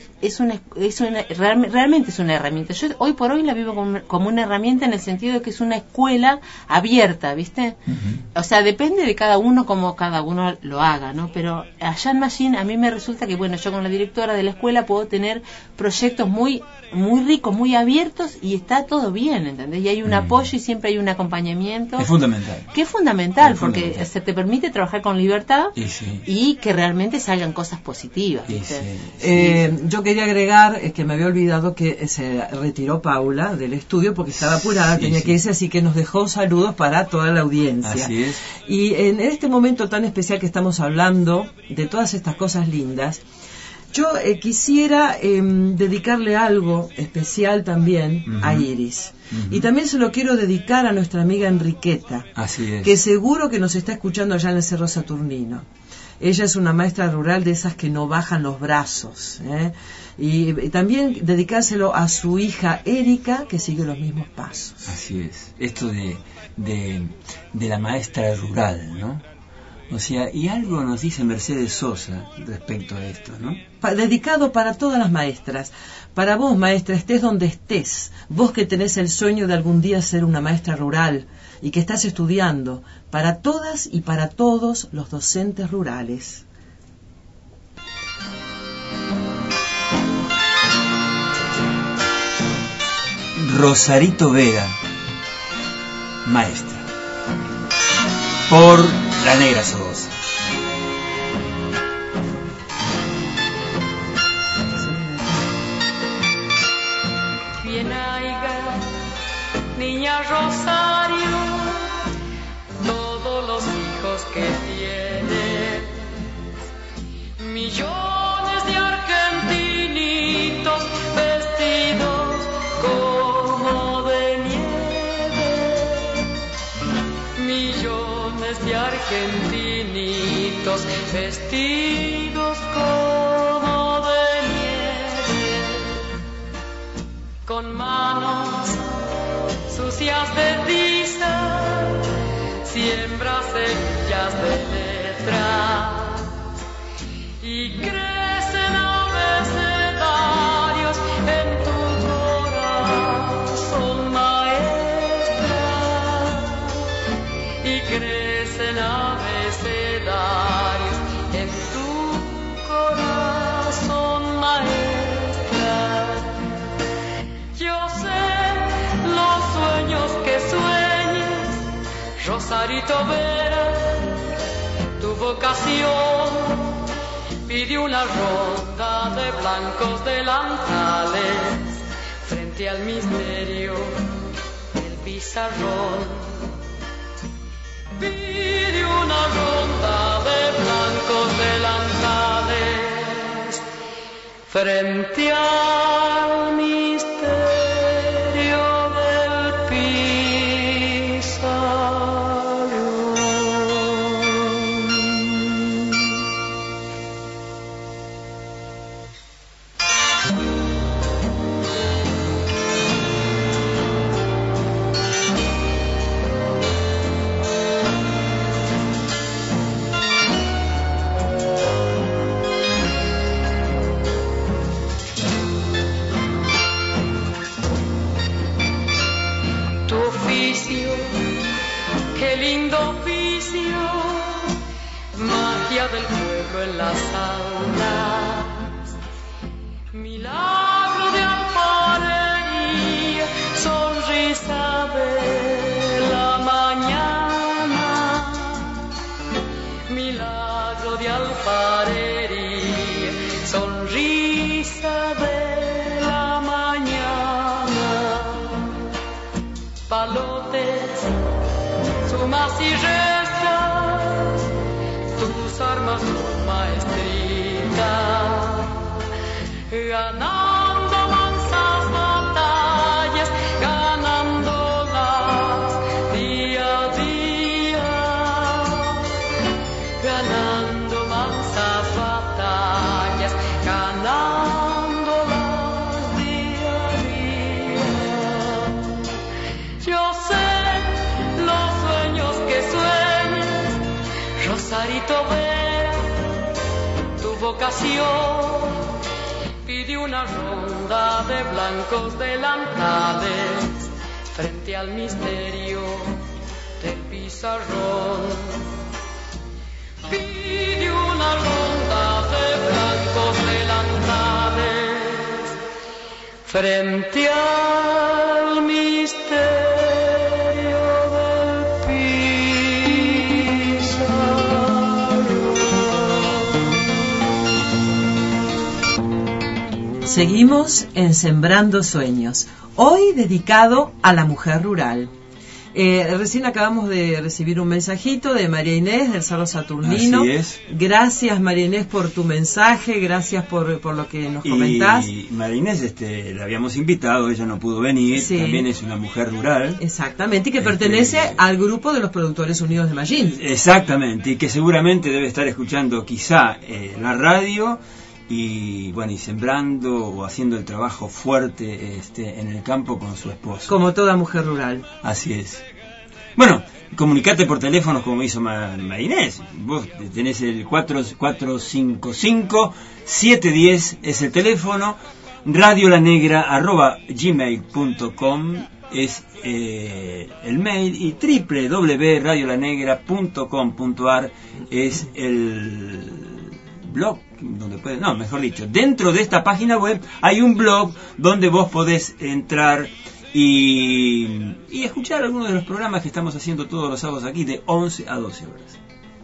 realmente es una herramienta. Yo hoy por hoy la vivo como una herramienta en el sentido de que es una escuela abierta, ¿viste? O sea, depende de cada uno como cada uno lo haga, ¿no? Pero allá en Machine a mí me resulta que, bueno, yo con la directora de la escuela puedo tener proyectos muy ricos, muy abiertos y está todo bien, ¿entendés? Y hay un apoyo y siempre hay un acompañamiento. Es fundamental. Que es fundamental, Es porque fundamental. se te permite trabajar con libertad Y sí. y que realmente salgan cosas positivas, Y ¿viste? sí. Yo quería agregar que me había olvidado que se retiró Paula del estudio porque estaba apurada, Sí, tenía sí. que irse, así que nos dejó saludos para toda la audiencia. Así es. Y en este momento tan especial que estamos hablando de todas estas cosas lindas, yo quisiera dedicarle algo especial también a Iris. Y también se lo quiero dedicar a nuestra amiga Enriqueta, Así es. que seguro que nos está escuchando allá en el Cerro Saturnino. Ella es una maestra rural de esas que no bajan los brazos, ¿eh? Y también dedicárselo a su hija Erika, que sigue los mismos pasos. Así es. Esto de la maestra rural, ¿no? O sea, y algo nos dice Mercedes Sosa respecto a esto, ¿no? Dedicado para todas las maestras. Para vos, maestra, estés donde estés, vos que tenés el sueño de algún día ser una maestra rural y que estás estudiando, para todas y para todos los docentes rurales. Rosarito Vega, maestra. Por La Negra Sosa. Bien haiga, niña Rosario, todos los hijos que tienes, millones de argentinitos vestidos como de nieve, millones de argentinitos vestidos como de nieve, con manos sucias de tiza, siembra semillas de letra y crecen abecedarios en tu corazón, maestra, y crecen abecedarios en tu corazón, maestra. Yo sé los sueños que sueñes, Rosarito Vera, tu vocación pide una ronda de blancos delantales frente al misterio pizarrón. Pide una ronda de blancos delantales frente al misterio del qué lindo oficio, magia del pueblo en las aulas, milagro de alfarería, sonrisa de la mañana, milagro de alfarería, sonrisa de la mañana, palotes, sumas y restas, tus armas son maestritas, ganando mansas batallas, ganándolas día a día, ganando mansas batallas, ganándolas día a día. Yo sé los sueños que sueñas, Rosarito Vera, tu vocación. Pide una ronda de blancos delantales frente al misterio del pizarrón. Pide una ronda de blancos delantales frente al misterio del pizarrón. Seguimos en Sembrando Sueños, hoy dedicado a la mujer rural. Recién acabamos de recibir un mensajito de María Inés del Cerro Saturnino. Así es. Gracias, María Inés, por tu mensaje, gracias por lo que nos comentás. Y María Inés, la habíamos invitado, ella no pudo venir, Sí. También es una mujer rural. Exactamente, y que pertenece al grupo de los Productores Unidos de Mallín. Exactamente, y que seguramente debe estar escuchando quizá la radio y bueno, y sembrando o haciendo el trabajo fuerte en el campo con su esposo. Como toda mujer rural. Así es. Bueno, comunicate por teléfono como hizo María Inés. Vos tenés el 4455-710 es el teléfono. radiolanegra@gmail.com es el mail, y www.radiolanegra.com.ar es el blog donde pueden, no, mejor dicho, dentro de esta página web hay un blog donde vos podés entrar y escuchar algunos de los programas que estamos haciendo todos los sábados aquí de 11 a 12 horas.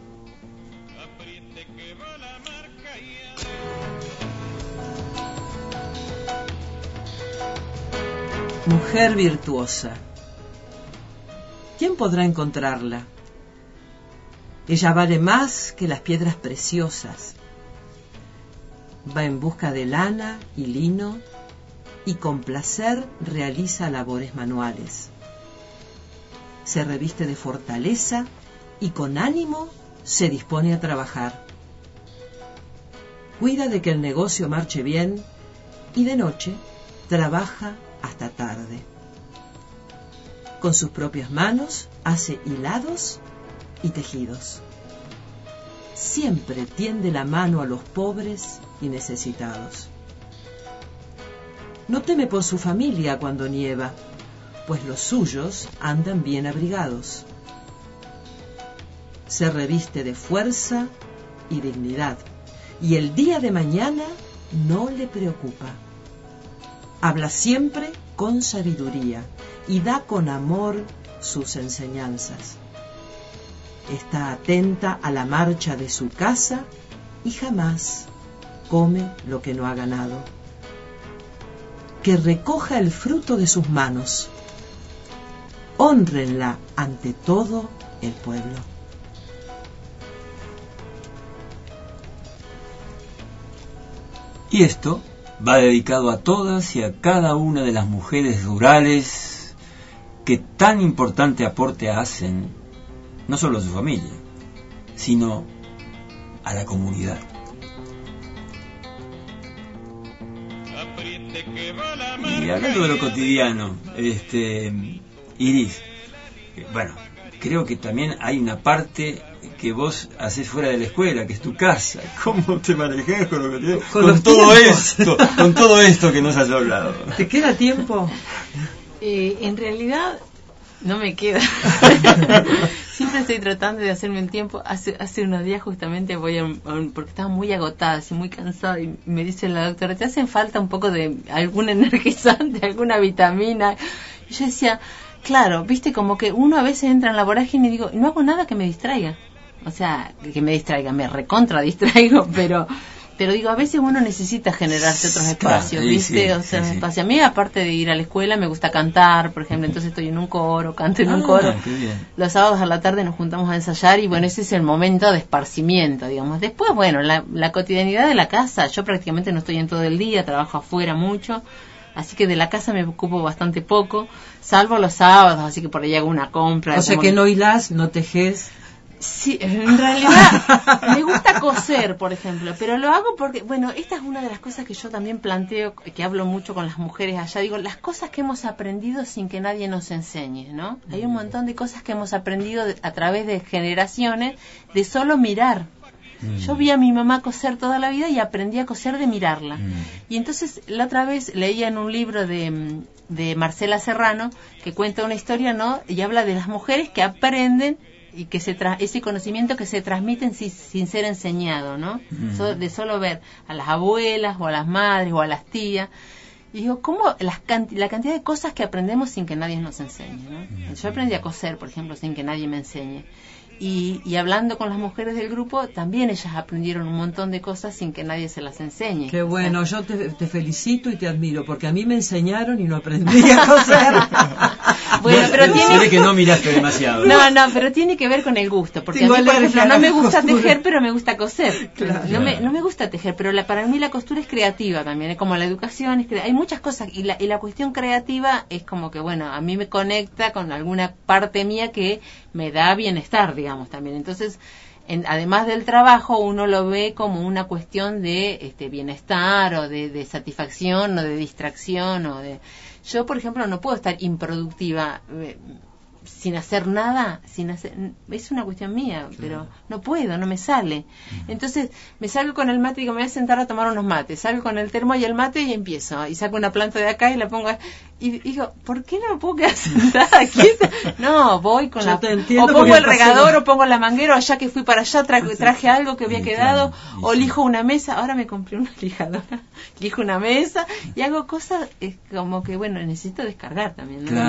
Mujer virtuosa. ¿Quién podrá encontrarla? Ella vale más que las piedras preciosas. Va en busca de lana y lino y con placer realiza labores manuales. Se reviste de fortaleza y con ánimo se dispone a trabajar. Cuida de que el negocio marche bien y de noche trabaja hasta tarde. Con sus propias manos hace hilados y tejidos. Siempre tiende la mano a los pobres y necesitados. No teme por su familia cuando nieva, pues los suyos andan bien abrigados. Se reviste de fuerza y dignidad, y el día de mañana no le preocupa. Habla siempre con sabiduría y da con amor sus enseñanzas. Está atenta a la marcha de su casa y jamás come lo que no ha ganado. Que recoja el fruto de sus manos. Hónrenla ante todo el pueblo. Y esto va dedicado a todas y a cada una de las mujeres rurales que tan importante aporte hacen, no solo a su familia, sino a la comunidad. Y hablando de lo cotidiano, Iris, bueno, creo que también hay una parte que vos haces fuera de la escuela, que es tu casa. ¿Cómo te manejas con todo esto que nos has hablado? ¿Te queda tiempo? En realidad no me queda. Siempre estoy tratando de hacerme un tiempo. Hace unos días justamente porque estaba muy agotada, así muy cansada, y me dice la doctora, ¿te hacen falta un poco de algún energizante, alguna vitamina? Y yo decía, claro, viste, como que uno a veces entra en la vorágine y digo, no hago nada que me distraiga. O sea, que me distraiga, me recontra distraigo, pero digo, a veces uno necesita generarse otros espacios, ¿viste? Sí, o sea, sí. Espacio. A mí, aparte de ir a la escuela, me gusta cantar, por ejemplo, entonces estoy en un coro, canto en un coro. Los sábados a la tarde nos juntamos a ensayar y bueno, ese es el momento de esparcimiento, digamos. Después, bueno, la cotidianidad de la casa, yo prácticamente no estoy en todo el día, trabajo afuera mucho, así que de la casa me ocupo bastante poco, salvo los sábados, así que por ahí hago una compra. O sea que no hilás, no tejés. Sí, en realidad me gusta coser, por ejemplo, pero lo hago porque, bueno, esta es una de las cosas que yo también planteo, que hablo mucho con las mujeres allá, digo, las cosas que hemos aprendido sin que nadie nos enseñe, ¿no? Hay un montón de cosas que hemos aprendido a través de generaciones, de solo mirar. Yo vi a mi mamá coser toda la vida y aprendí a coser de mirarla. Y entonces la otra vez leía en un libro de Marcela Serrano, que cuenta una historia, ¿no? Y habla de las mujeres que aprenden y que ese conocimiento que se transmiten sin ser enseñado, ¿no? De solo ver a las abuelas o a las madres o a las tías. Y digo, ¿cómo la cantidad de cosas que aprendemos sin que nadie nos enseñe, ¿no? Yo aprendí a coser, por ejemplo, sin que nadie me enseñe. Y hablando con las mujeres del grupo, también ellas aprendieron un montón de cosas sin que nadie se las enseñe. Qué bueno, yo te felicito y te admiro, porque a mí me enseñaron y no aprendí a coser. Bueno, pero tiene que no miraste demasiado. No, pero tiene que ver con el gusto, porque a mí, por ejemplo, no me gusta tejer, pero me gusta coser. Claro. No me gusta tejer, pero para mí la costura es creativa también, es como la educación, hay muchas cosas, y la cuestión creativa es como que, bueno, a mí me conecta con alguna parte mía que me da bienestar, digamos, también. Entonces, además del trabajo, uno lo ve como una cuestión de bienestar o de satisfacción o de distracción o de... Yo, por ejemplo, no puedo estar improductiva sin hacer nada, es una cuestión mía, pero no puedo, no me sale. Entonces me salgo con el mate y digo, me voy a sentar a tomar unos mates, salgo con el termo y el mate y empiezo, y saco una planta de acá y la pongo, y digo, ¿por qué no me puedo quedar sentada quieta? No, voy con o pongo el regador o pongo la manguera, o allá que fui para allá traje algo que había quedado, o lijo una mesa, ahora me compré una lijadora, lijo una mesa y hago cosas como que, bueno, necesito descargar también, ¿no?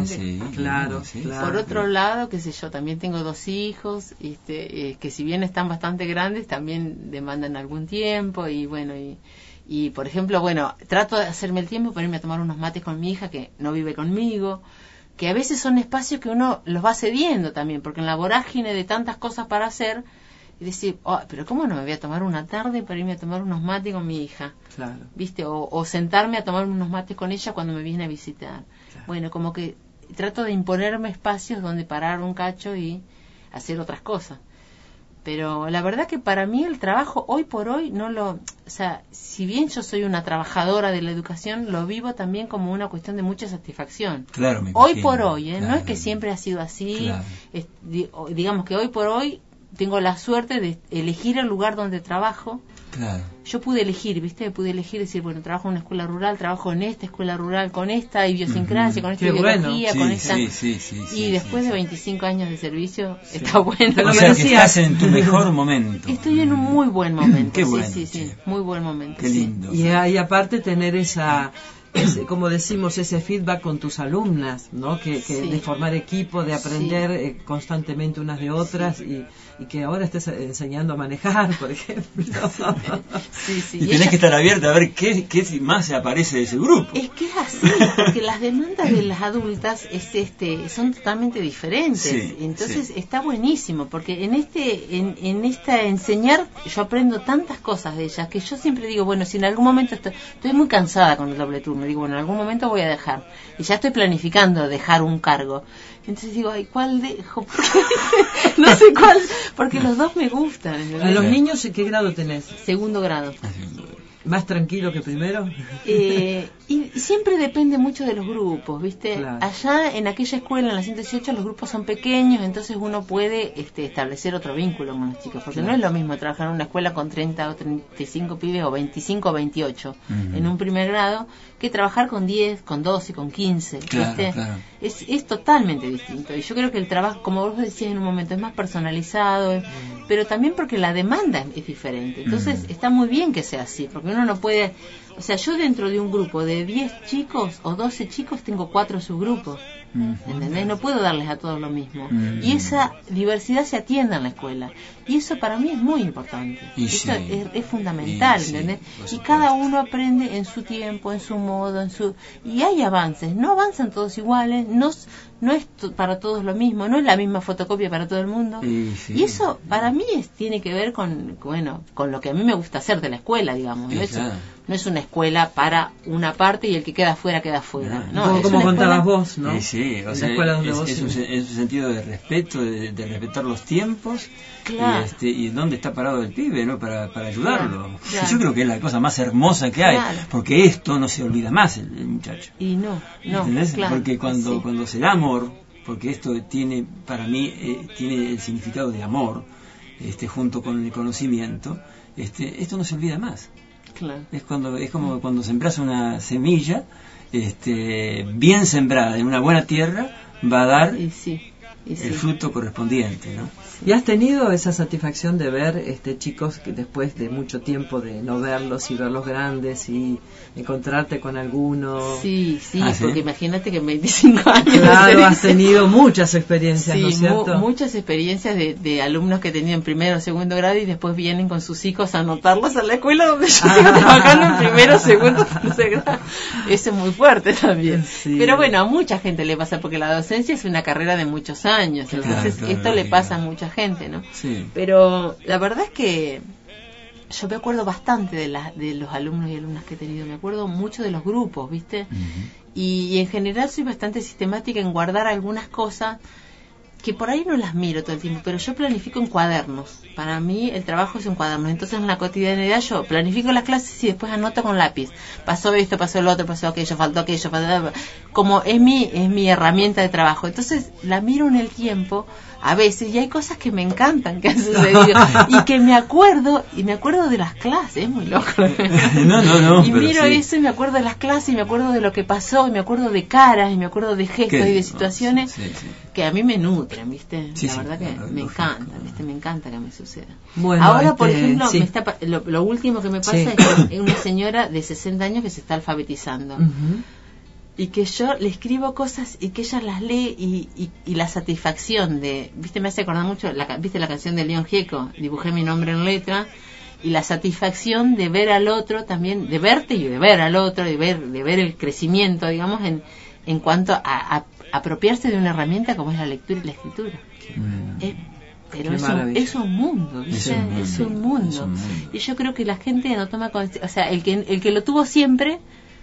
Claro. Por otro lado, qué sé yo, también tengo 2 hijos, que si bien están bastante grandes, también demandan algún tiempo, y bueno, y por ejemplo, bueno, trato de hacerme el tiempo para irme a tomar unos mates con mi hija, que no vive conmigo, que a veces son espacios que uno los va cediendo también, porque en la vorágine de tantas cosas para hacer, y decir, pero ¿cómo no me voy a tomar una tarde para irme a tomar unos mates con mi hija? Claro. ¿Viste? O sentarme a tomar unos mates con ella cuando me viene a visitar. Claro. Bueno, como que trato de imponerme espacios donde parar un cacho y hacer otras cosas. Pero la verdad que para mí el trabajo hoy por hoy o sea, si bien yo soy una trabajadora de la educación, lo vivo también como una cuestión de mucha satisfacción. Claro, me hoy imagino, por hoy, claro. No es que siempre ha sido así. Claro. Digamos que hoy por hoy tengo la suerte de elegir el lugar donde trabajo. Claro. Yo pude elegir, decir, bueno, trabajo en una escuela rural, trabajo en esta escuela rural, con esta idiosincrasia, con esta ideología, con esta... y después de 25 años de servicio, está bueno. O sea, que estás en tu mejor momento. Estoy en un muy buen momento. Qué bueno. Sí, muy buen momento. Qué lindo. Y aparte tener como decimos, ese feedback con tus alumnas, ¿no? Que de formar equipo, de aprender constantemente unas de otras, y que ahora estés enseñando a manejar, por ejemplo. Y tenés que estar abierta a ver qué más se aparece de ese grupo. Es que es así, porque las demandas de las adultas son totalmente diferentes. Sí, entonces está buenísimo, porque en esta enseñar yo aprendo tantas cosas de ellas que yo siempre digo, bueno, si en algún momento estoy muy cansada con el doble turno, digo, bueno, en algún momento voy a dejar, y ya estoy planificando dejar un cargo. Entonces digo, ay, ¿cuál dejo? No sé cuál, porque los dos me gustan. ¿A los niños qué grado tenés? Segundo grado. ¿Más tranquilo que primero? Y siempre depende mucho de los grupos, ¿viste? Claro. Allá en aquella escuela, en la 118, los grupos son pequeños, entonces uno puede establecer otro vínculo con los chicos, porque no es lo mismo trabajar en una escuela con 30 o 35 pibes o 25 o 28 en un primer grado, que trabajar con 10, con 12, con 15, ¿viste? Claro. Es totalmente distinto. Y yo creo que el trabajo, como vos decías en un momento, es más personalizado, pero también porque la demanda es diferente. Entonces está muy bien que sea así, porque uno no puede... O sea, yo dentro de un grupo de 10 chicos o 12 chicos tengo 4 subgrupos. ¿Entendés? No puedo darles a todos lo mismo. Y esa diversidad se atiende en la escuela. Y eso para mí es muy importante. Eso es fundamental, ¿entendés? Y cada uno aprende en su tiempo, en su modo, y hay avances. No avanzan todos iguales, no es para todos lo mismo, no es la misma fotocopia para todo el mundo. Y eso para mí tiene que ver con lo que a mí me gusta hacer de la escuela, digamos. No es una escuela para una parte y el que queda afuera queda afuera. No, como contabas vos, ¿no? Sí, o sea, es un sentido de respeto, de respetar los tiempos, claro. y dónde está parado el pibe, ¿no? Para ayudarlo. Claro. Yo creo que es la cosa más hermosa que hay, porque esto no se olvida más el muchacho. Y no, ¿entendés? claro, porque cuando se da amor, porque esto tiene, para mí, tiene el significado de amor, junto con el conocimiento, esto no se olvida más. Claro. Es como cuando sembras una semilla, bien sembrada en una buena tierra, va a dar el fruto correspondiente, ¿no? ¿Y has tenido esa satisfacción de ver chicos que después de mucho tiempo de no verlos y verlos grandes y encontrarte con algunos? Sí, porque imagínate que en 25 años... Claro, has tenido muchas experiencias, sí, ¿no es cierto? Muchas experiencias de alumnos que tenían primero o segundo grado y después vienen con sus hijos a anotarlos a la escuela donde yo sigo trabajando en primero, segundo, tercer grado. Eso es muy fuerte también. Sí. Pero bueno, a mucha gente le pasa, porque la docencia es una carrera de muchos años, entonces esto le pasa a mucha gente, ¿no? Sí. Pero la verdad es que yo me acuerdo bastante de los alumnos y alumnas que he tenido, me acuerdo mucho de los grupos, ¿viste? Y en general soy bastante sistemática en guardar algunas cosas que por ahí no las miro todo el tiempo, pero yo planifico en cuadernos. Para mí el trabajo es en cuadernos. Entonces en la cotidianidad yo planifico las clases y después anoto con lápiz. Pasó esto, pasó el otro, pasó aquello, faltó aquello, como es mi herramienta de trabajo. Entonces la miro en el tiempo a veces, y hay cosas que me encantan que han sucedido y que me acuerdo de las clases, es muy loco. No, y miro eso y me acuerdo de las clases y me acuerdo de lo que pasó y me acuerdo de caras y me acuerdo de gestos y de situaciones que a mí me nutren, ¿viste? La verdad que me encanta, ¿viste? Me encanta que me suceda. Bueno, ahora, por ejemplo, lo último que me pasa es que una señora de 60 años que se está alfabetizando. Y que yo le escribo cosas y que ella las lee y la satisfacción de... ¿Viste? Me hace acordar mucho, ¿viste la canción de León Gieco? Dibujé mi nombre en letra. Y la satisfacción de ver al otro también, de verte y de ver al otro, de ver el crecimiento, digamos, en cuanto a apropiarse de una herramienta como es la lectura y la escritura. Pero es un mundo, ¿viste? Es un mundo. Y yo creo que la gente no toma... O sea, el que lo tuvo siempre...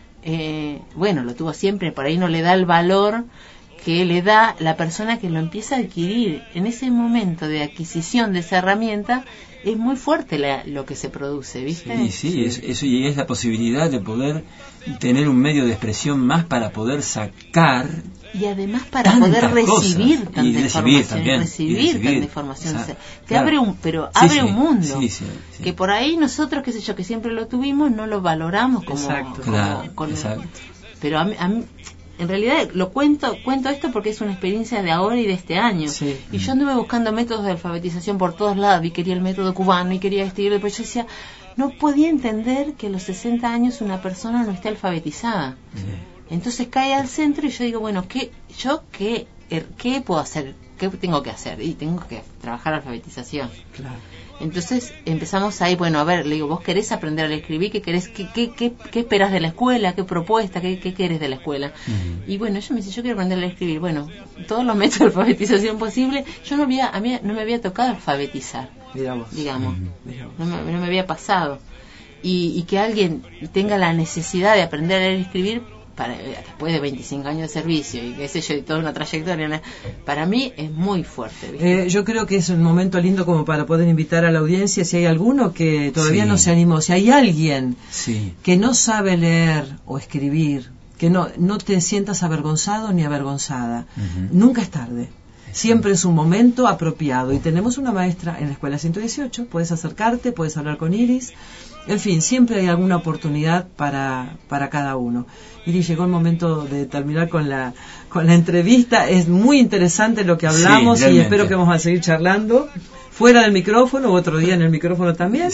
lo tuvo siempre, por ahí no le da el valor que le da la persona que lo empieza a adquirir. En ese momento de adquisición de esa herramienta es muy fuerte lo que se produce, ¿viste? Sí, eso, y es la posibilidad de poder tener un medio de expresión más para poder sacar, y además para poder recibir tanta información, abre un mundo que por ahí nosotros, qué sé yo, que siempre lo tuvimos, no lo valoramos como pero a mí en realidad cuento esto porque es una experiencia de ahora y de este año. Y yo anduve buscando métodos de alfabetización por todos lados y quería el método cubano y quería y después yo decía, no podía entender que a los 60 años una persona no esté alfabetizada. Entonces cae al centro y yo digo, bueno, ¿qué puedo hacer ¿qué tengo que hacer? Y tengo que trabajar alfabetización. Claro. Entonces empezamos ahí, bueno, a ver, le digo, ¿vos querés aprender a escribir? ¿Qué querés? ¿Qué esperás de la escuela? ¿Qué propuesta? ¿Qué querés de la escuela? Y bueno, ella me dice, yo quiero aprender a escribir. Bueno, todos los métodos de alfabetización posible. Yo a mí no me había tocado alfabetizar, digamos. No me había pasado. Y que alguien tenga la necesidad de aprender a leer y escribir, después de 25 años de servicio y qué sé yo, y toda una trayectoria, para mí es muy fuerte, ¿viste? Yo creo que es un momento lindo como para poder invitar a la audiencia, si hay alguno que todavía no se animó, si hay alguien que no sabe leer o escribir, que no te sientas avergonzado ni avergonzada, nunca es tarde. Siempre es un momento apropiado, y tenemos una maestra en la Escuela 118, puedes acercarte, puedes hablar con Iris, en fin, siempre hay alguna oportunidad para cada uno. Iris, llegó el momento de terminar con la entrevista. Es muy interesante lo que hablamos, y espero que vamos a seguir charlando fuera del micrófono, u otro día en el micrófono también.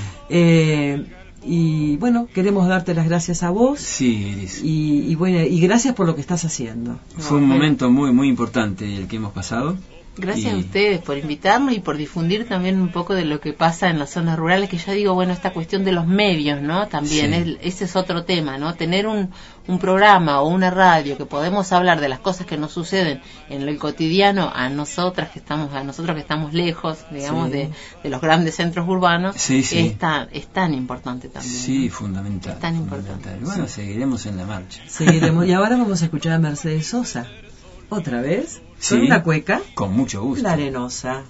Y bueno, queremos darte las gracias a vos. Sí, Iris. Y bueno, y gracias por lo que estás haciendo. Fue un momento muy, muy importante el que hemos pasado. Gracias a ustedes por invitarnos y por difundir también un poco de lo que pasa en las zonas rurales, que ya digo, bueno, esta cuestión de los medios, ¿no? También ese es otro tema, ¿no? Tener un programa o una radio que podemos hablar de las cosas que nos suceden en el cotidiano a nosotros que estamos lejos, digamos, de los grandes centros urbanos, es tan importante también. Sí, ¿no? Fundamental. Es tan importante. Bueno, seguiremos en la marcha. Seguiremos. Y ahora vamos a escuchar a Mercedes Sosa. ¿Otra vez? ¿Con una cueca? Con mucho gusto. La Arenosa.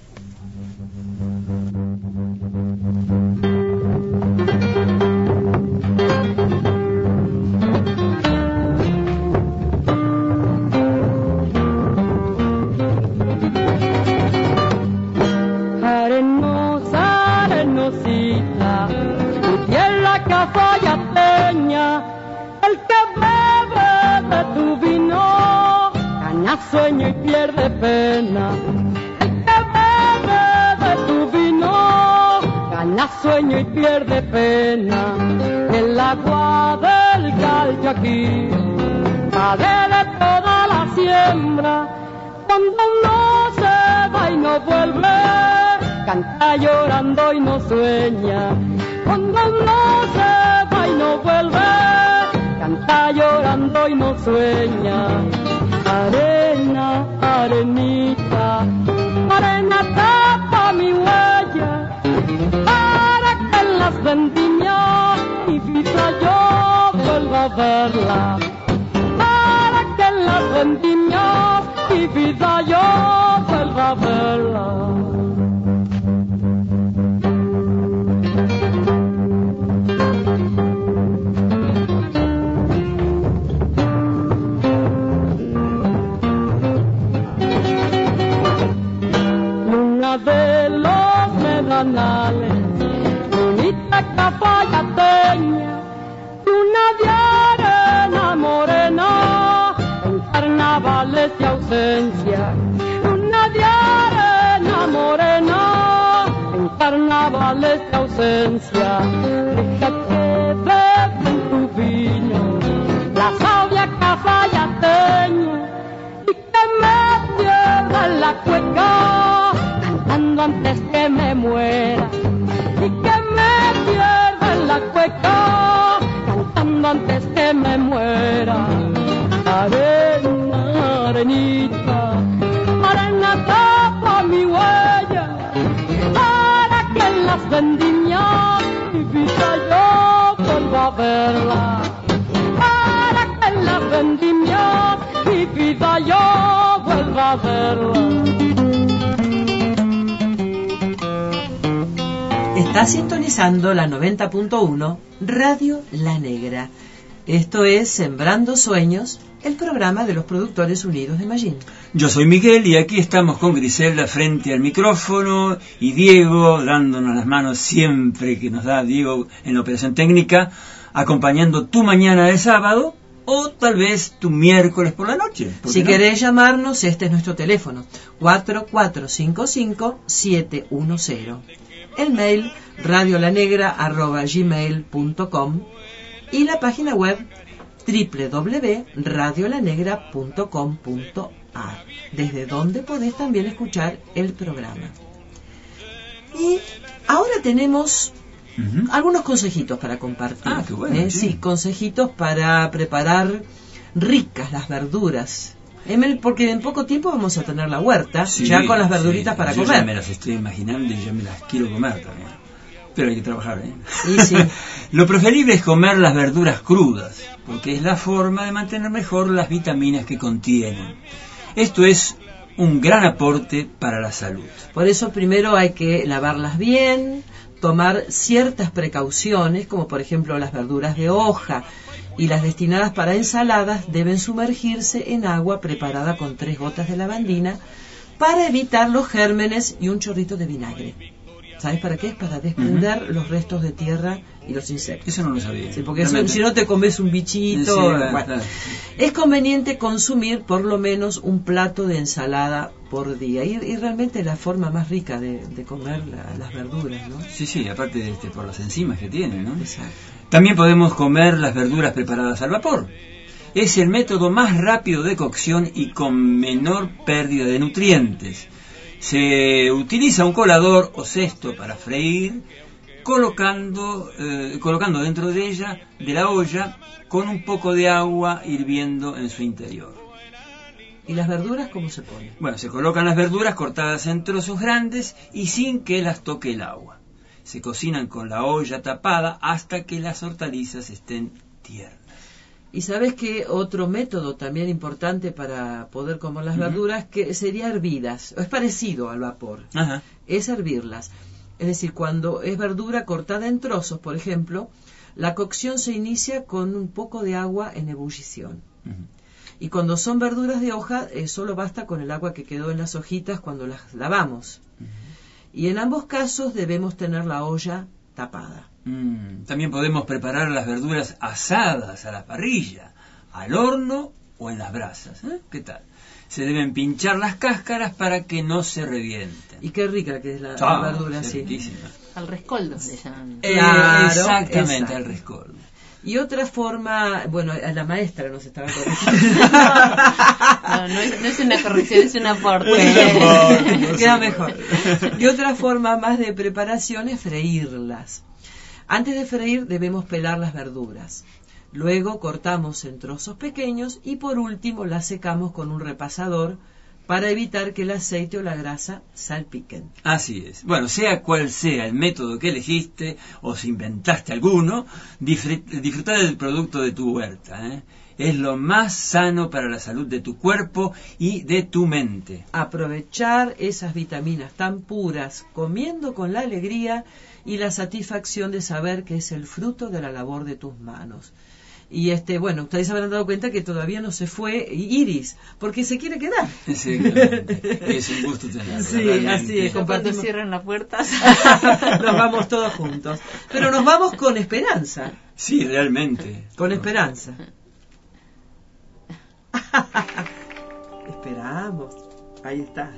Arenosa, arenosita, tu tierra cafayateña, el que bebe de tu vino, gana sueño y pierde pena. El que bebe de tu vino, gana sueño y pierde pena. El agua del Calchaquí, padre de toda la siembra, cuando uno se va y no vuelve, canta llorando y no sueña. Cuando uno se va y no vuelve, canta llorando y no sueña. Arena, arenita, arena tapa mi huella, para que en las vendimias mi vida yo vuelva a verla. Para que en las vendimias mi vida yo vuelva a verla. De los medanales, bonita cafayateña, luna de arena morena, en carnavales de ausencia. Luna de arena morena, en carnavales de ausencia. Déjate beber tu vino, la sabia cafayateña, y que me pierda en la cueca, cantando antes que me muera, y que me pierda en la cueca, cantando antes que me muera. Arena, arenita, arena tapa mi huella, para que en las vendimias mi vida yo vuelva a verla. Para que en las vendimias mi vida yo vuelva a verla. Está sintonizando la 90.1 Radio La Negra. Esto es Sembrando Sueños, el programa de los productores unidos de Mallín. Yo soy Miguel y aquí estamos con Griselda frente al micrófono y Diego dándonos las manos siempre que nos da Diego en la operación técnica, acompañando tu mañana de sábado o tal vez tu miércoles por la noche. Si querés llamarnos, este es nuestro teléfono, 4455-710. El mail radiolanegra@gmail.com y la página web www.radiolanegra.com.ar. desde donde podés también escuchar el programa. Y ahora tenemos algunos consejitos para compartir. Qué bueno, Sí, consejitos para preparar ricas las verduras. Porque en poco tiempo vamos a tener la huerta, ya con las verduritas para yo comer. Ya me las estoy imaginando y ya me las quiero comer también. Pero hay que trabajar, ¿eh? Y sí. Lo preferible es comer las verduras crudas, porque es la forma de mantener mejor las vitaminas que contienen. Esto es un gran aporte para la salud. Por eso primero hay que lavarlas bien, tomar ciertas precauciones, como por ejemplo las verduras de hoja y las destinadas para ensaladas deben sumergirse en agua preparada con 3 gotas de lavandina para evitar los gérmenes y un chorrito de vinagre. ¿Sabes para qué? Es para desprender los restos de tierra y los insectos. Eso no lo sabía. Sí, porque si no te comes un bichito... Sí, bueno. claro. Es conveniente consumir por lo menos un plato de ensalada por día. Y realmente es la forma más rica de comer las verduras, ¿no? Sí, aparte por las enzimas que tiene, ¿no? Exacto. También podemos comer las verduras preparadas al vapor. Es el método más rápido de cocción y con menor pérdida de nutrientes. Se utiliza un colador o cesto para freír, colocando dentro de ella, de la olla, con un poco de agua hirviendo en su interior. ¿Y las verduras cómo se ponen? Bueno, se colocan las verduras cortadas en trozos grandes y sin que las toque el agua. Se cocinan con la olla tapada hasta que las hortalizas estén tiernas. Y sabes que otro método también importante para poder comer las verduras que sería hervidas, es parecido al vapor, es hervirlas. Es decir, cuando es verdura cortada en trozos, por ejemplo, la cocción se inicia con un poco de agua en ebullición. Y cuando son verduras de hoja, solo basta con el agua que quedó en las hojitas cuando las lavamos. Y en ambos casos debemos tener la olla tapada. También podemos preparar las verduras asadas a la parrilla, al horno o en las brasas. ¿Qué tal? Se deben pinchar las cáscaras para que no se revienten. Y qué rica que es la verdura, sí. Al rescoldo le llaman. Claro, exactamente, exacto. Al rescoldo. Y otra forma, bueno, a la maestra nos estaba corrigiendo. No es una corrección, es un aporte. Queda mejor. Y otra forma más de preparación es freírlas. Antes de freír debemos pelar las verduras. Luego cortamos en trozos pequeños y por último las secamos con un repasador para evitar que el aceite o la grasa salpiquen. Así es. Bueno, sea cual sea el método que elegiste o si inventaste alguno, disfrutar del producto de tu huerta. Es lo más sano para la salud de tu cuerpo y de tu mente. Aprovechar esas vitaminas tan puras, comiendo con la alegría y la satisfacción de saber que es el fruto de la labor de tus manos. Y bueno, ustedes habrán dado cuenta que todavía no se fue Iris, porque se quiere quedar. Sí, es un gusto tenerla. Sí, realmente. así es. Cuando cierran las puertas. Nos vamos todos juntos. Pero nos vamos con esperanza. Sí, realmente. Con esperanza. Esperamos. Ahí está.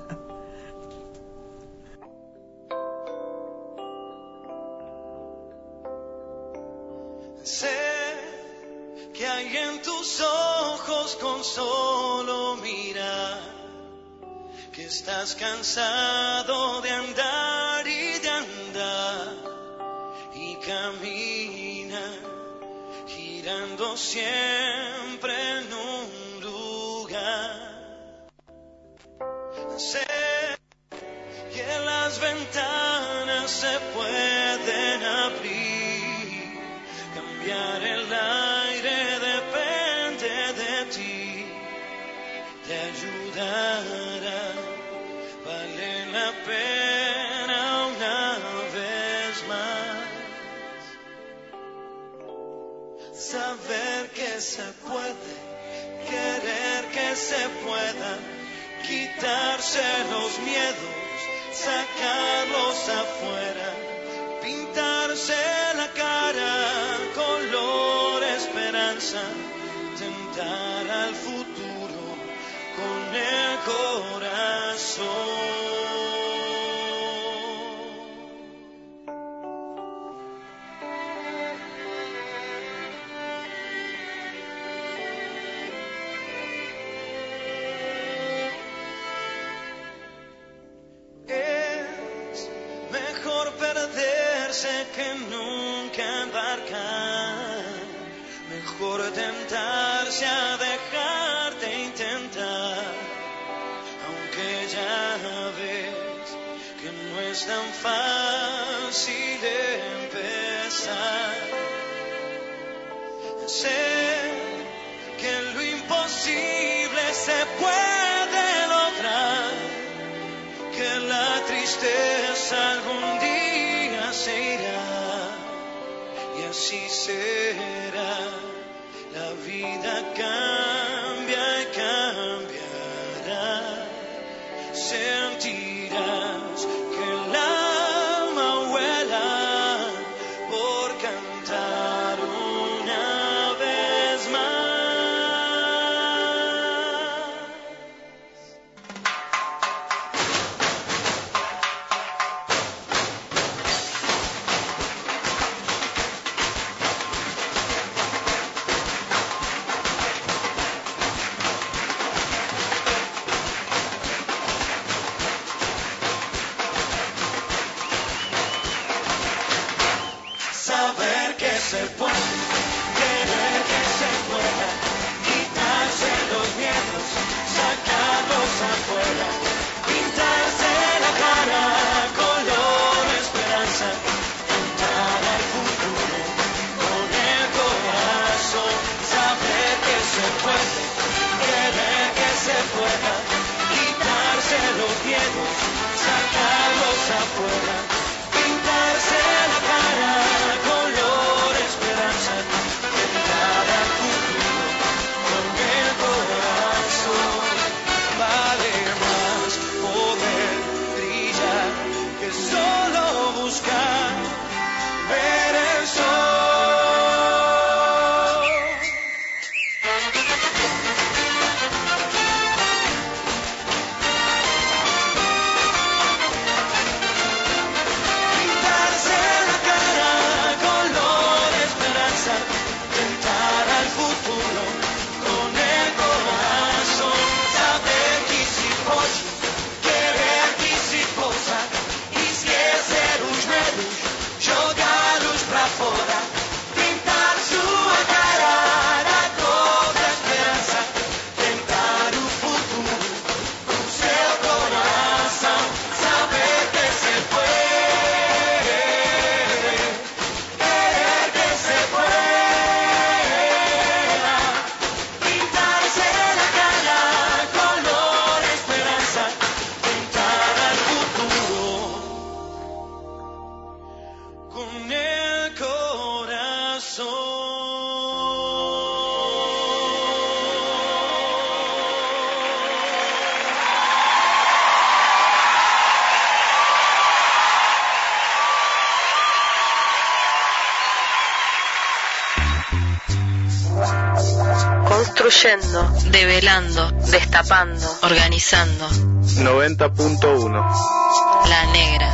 Sé que hay en tus ojos con solo mirar, que estás cansado de andar y de andar, y camina girando siempre en un lugar. Sé que las ventanas se pueden abrir, cambiar el aire depende de ti, te ayudará, vale la pena una vez más. Saber que se puede, querer que se pueda, quitarse los miedos, sacarlos afuera, pintarse la cara, color esperanza, tentar al futuro con el corazón. parece que nunca embarcar. Mejor tentarse a dejar de intentar, aunque ya ves que no es tan fácil empezar. Sé que lo imposible se puede lograr, que la tristeza algún día se irá, y así será. La vida cambia y cambiará. Sentirás que el alma vuela por cantar una vez más. Saber que se puede, querer que se pueda, quitarse los miedos, sacarlos afuera, pintarse la cara, color esperanza, cantar al futuro con el corazón. Saber que se puede, querer que se pueda, quitarse los miedos, sacarlos afuera, pintarse la cara, color esperanza, cantar al futuro con el corazón. Vale más poder brillar que solo buscar ver el sol. Pintarse la cara, color esperanza, tentar al futuro con el corazón. Saber que si pode, querer que se possa, esquecer os medos, jogá-los pra fora, pintar sua cara na cor da esperança, tentar o futuro com seu coração. Saber que se puede, querer que se pueda, pintarse la cara, color esperanza, tentar al futuro con el corazón. Construyendo, develando, destapando, organizando. 90.1. La Negra.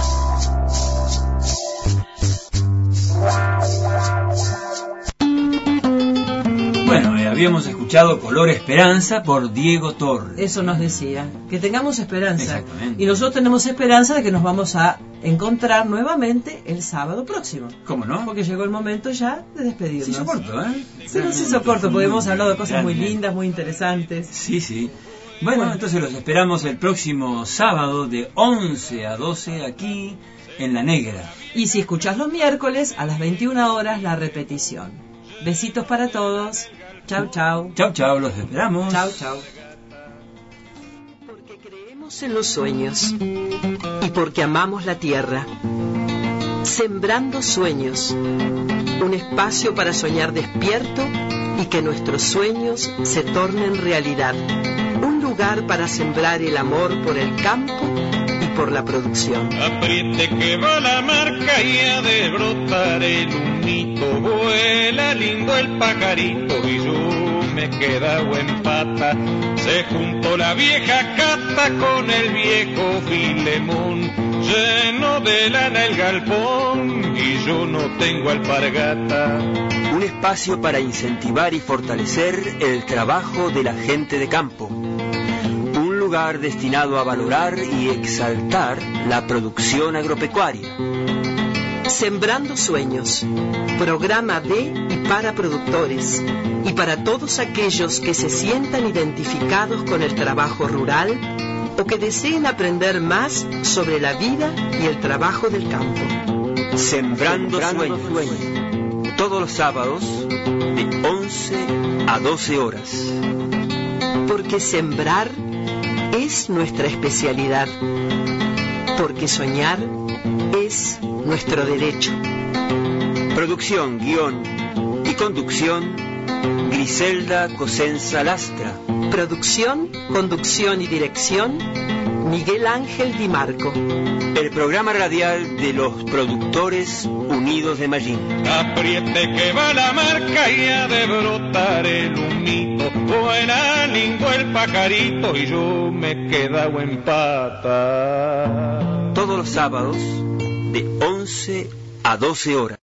Bueno, habíamos escuchado Color Esperanza por Diego Torres. Eso nos decía, que tengamos esperanza. Exactamente. Y nosotros tenemos esperanza de que nos vamos a encontrar nuevamente el sábado próximo. ¿Cómo no? Porque llegó el momento ya de despedirnos. Se hizo corto, ¿eh? Se nos hizo corto, porque hemos hablado de cosas muy Realmente. lindas, muy interesantes. Sí, sí. Bueno, entonces los esperamos el próximo sábado de 11 a 12 aquí en La Negra. Y si escuchás los miércoles, a las 21 horas, la repetición. Besitos para todos. Chau, chau. Chau, chau, los esperamos. Chau, chau. Porque creemos en los sueños y porque amamos la tierra. Sembrando sueños. Un espacio para soñar despierto y que nuestros sueños se tornen realidad. Un lugar para sembrar el amor por el campo y por la producción. Apriete que va la marca y ha de brotar el humito. Vuela lindo el pajarito y yo me he quedado en pata. Se juntó la vieja Cata con el viejo Filemón. Lleno de lana el galpón y yo no tengo alpargata. Un espacio para incentivar y fortalecer el trabajo de la gente de campo. Un lugar destinado a valorar y exaltar la producción agropecuaria. Sembrando Sueños, programa de y para productores y para todos aquellos que se sientan identificados con el trabajo rural o que deseen aprender más sobre la vida y el trabajo del campo. Sembrando Sueños, todos los sábados de 11 a 12 horas. Porque sembrar es nuestra especialidad. Porque soñar es nuestro derecho. Producción, guión y conducción, Griselda Cosenza Lastra. Producción, conducción y dirección, Miguel Ángel Di Marco. El programa radial de los productores unidos de Mallín. Apriete que va la marca y ha de brotar el humito. Buena lingua el pajarito y yo me quedo en pata. Todos los sábados de 11 a 12 horas.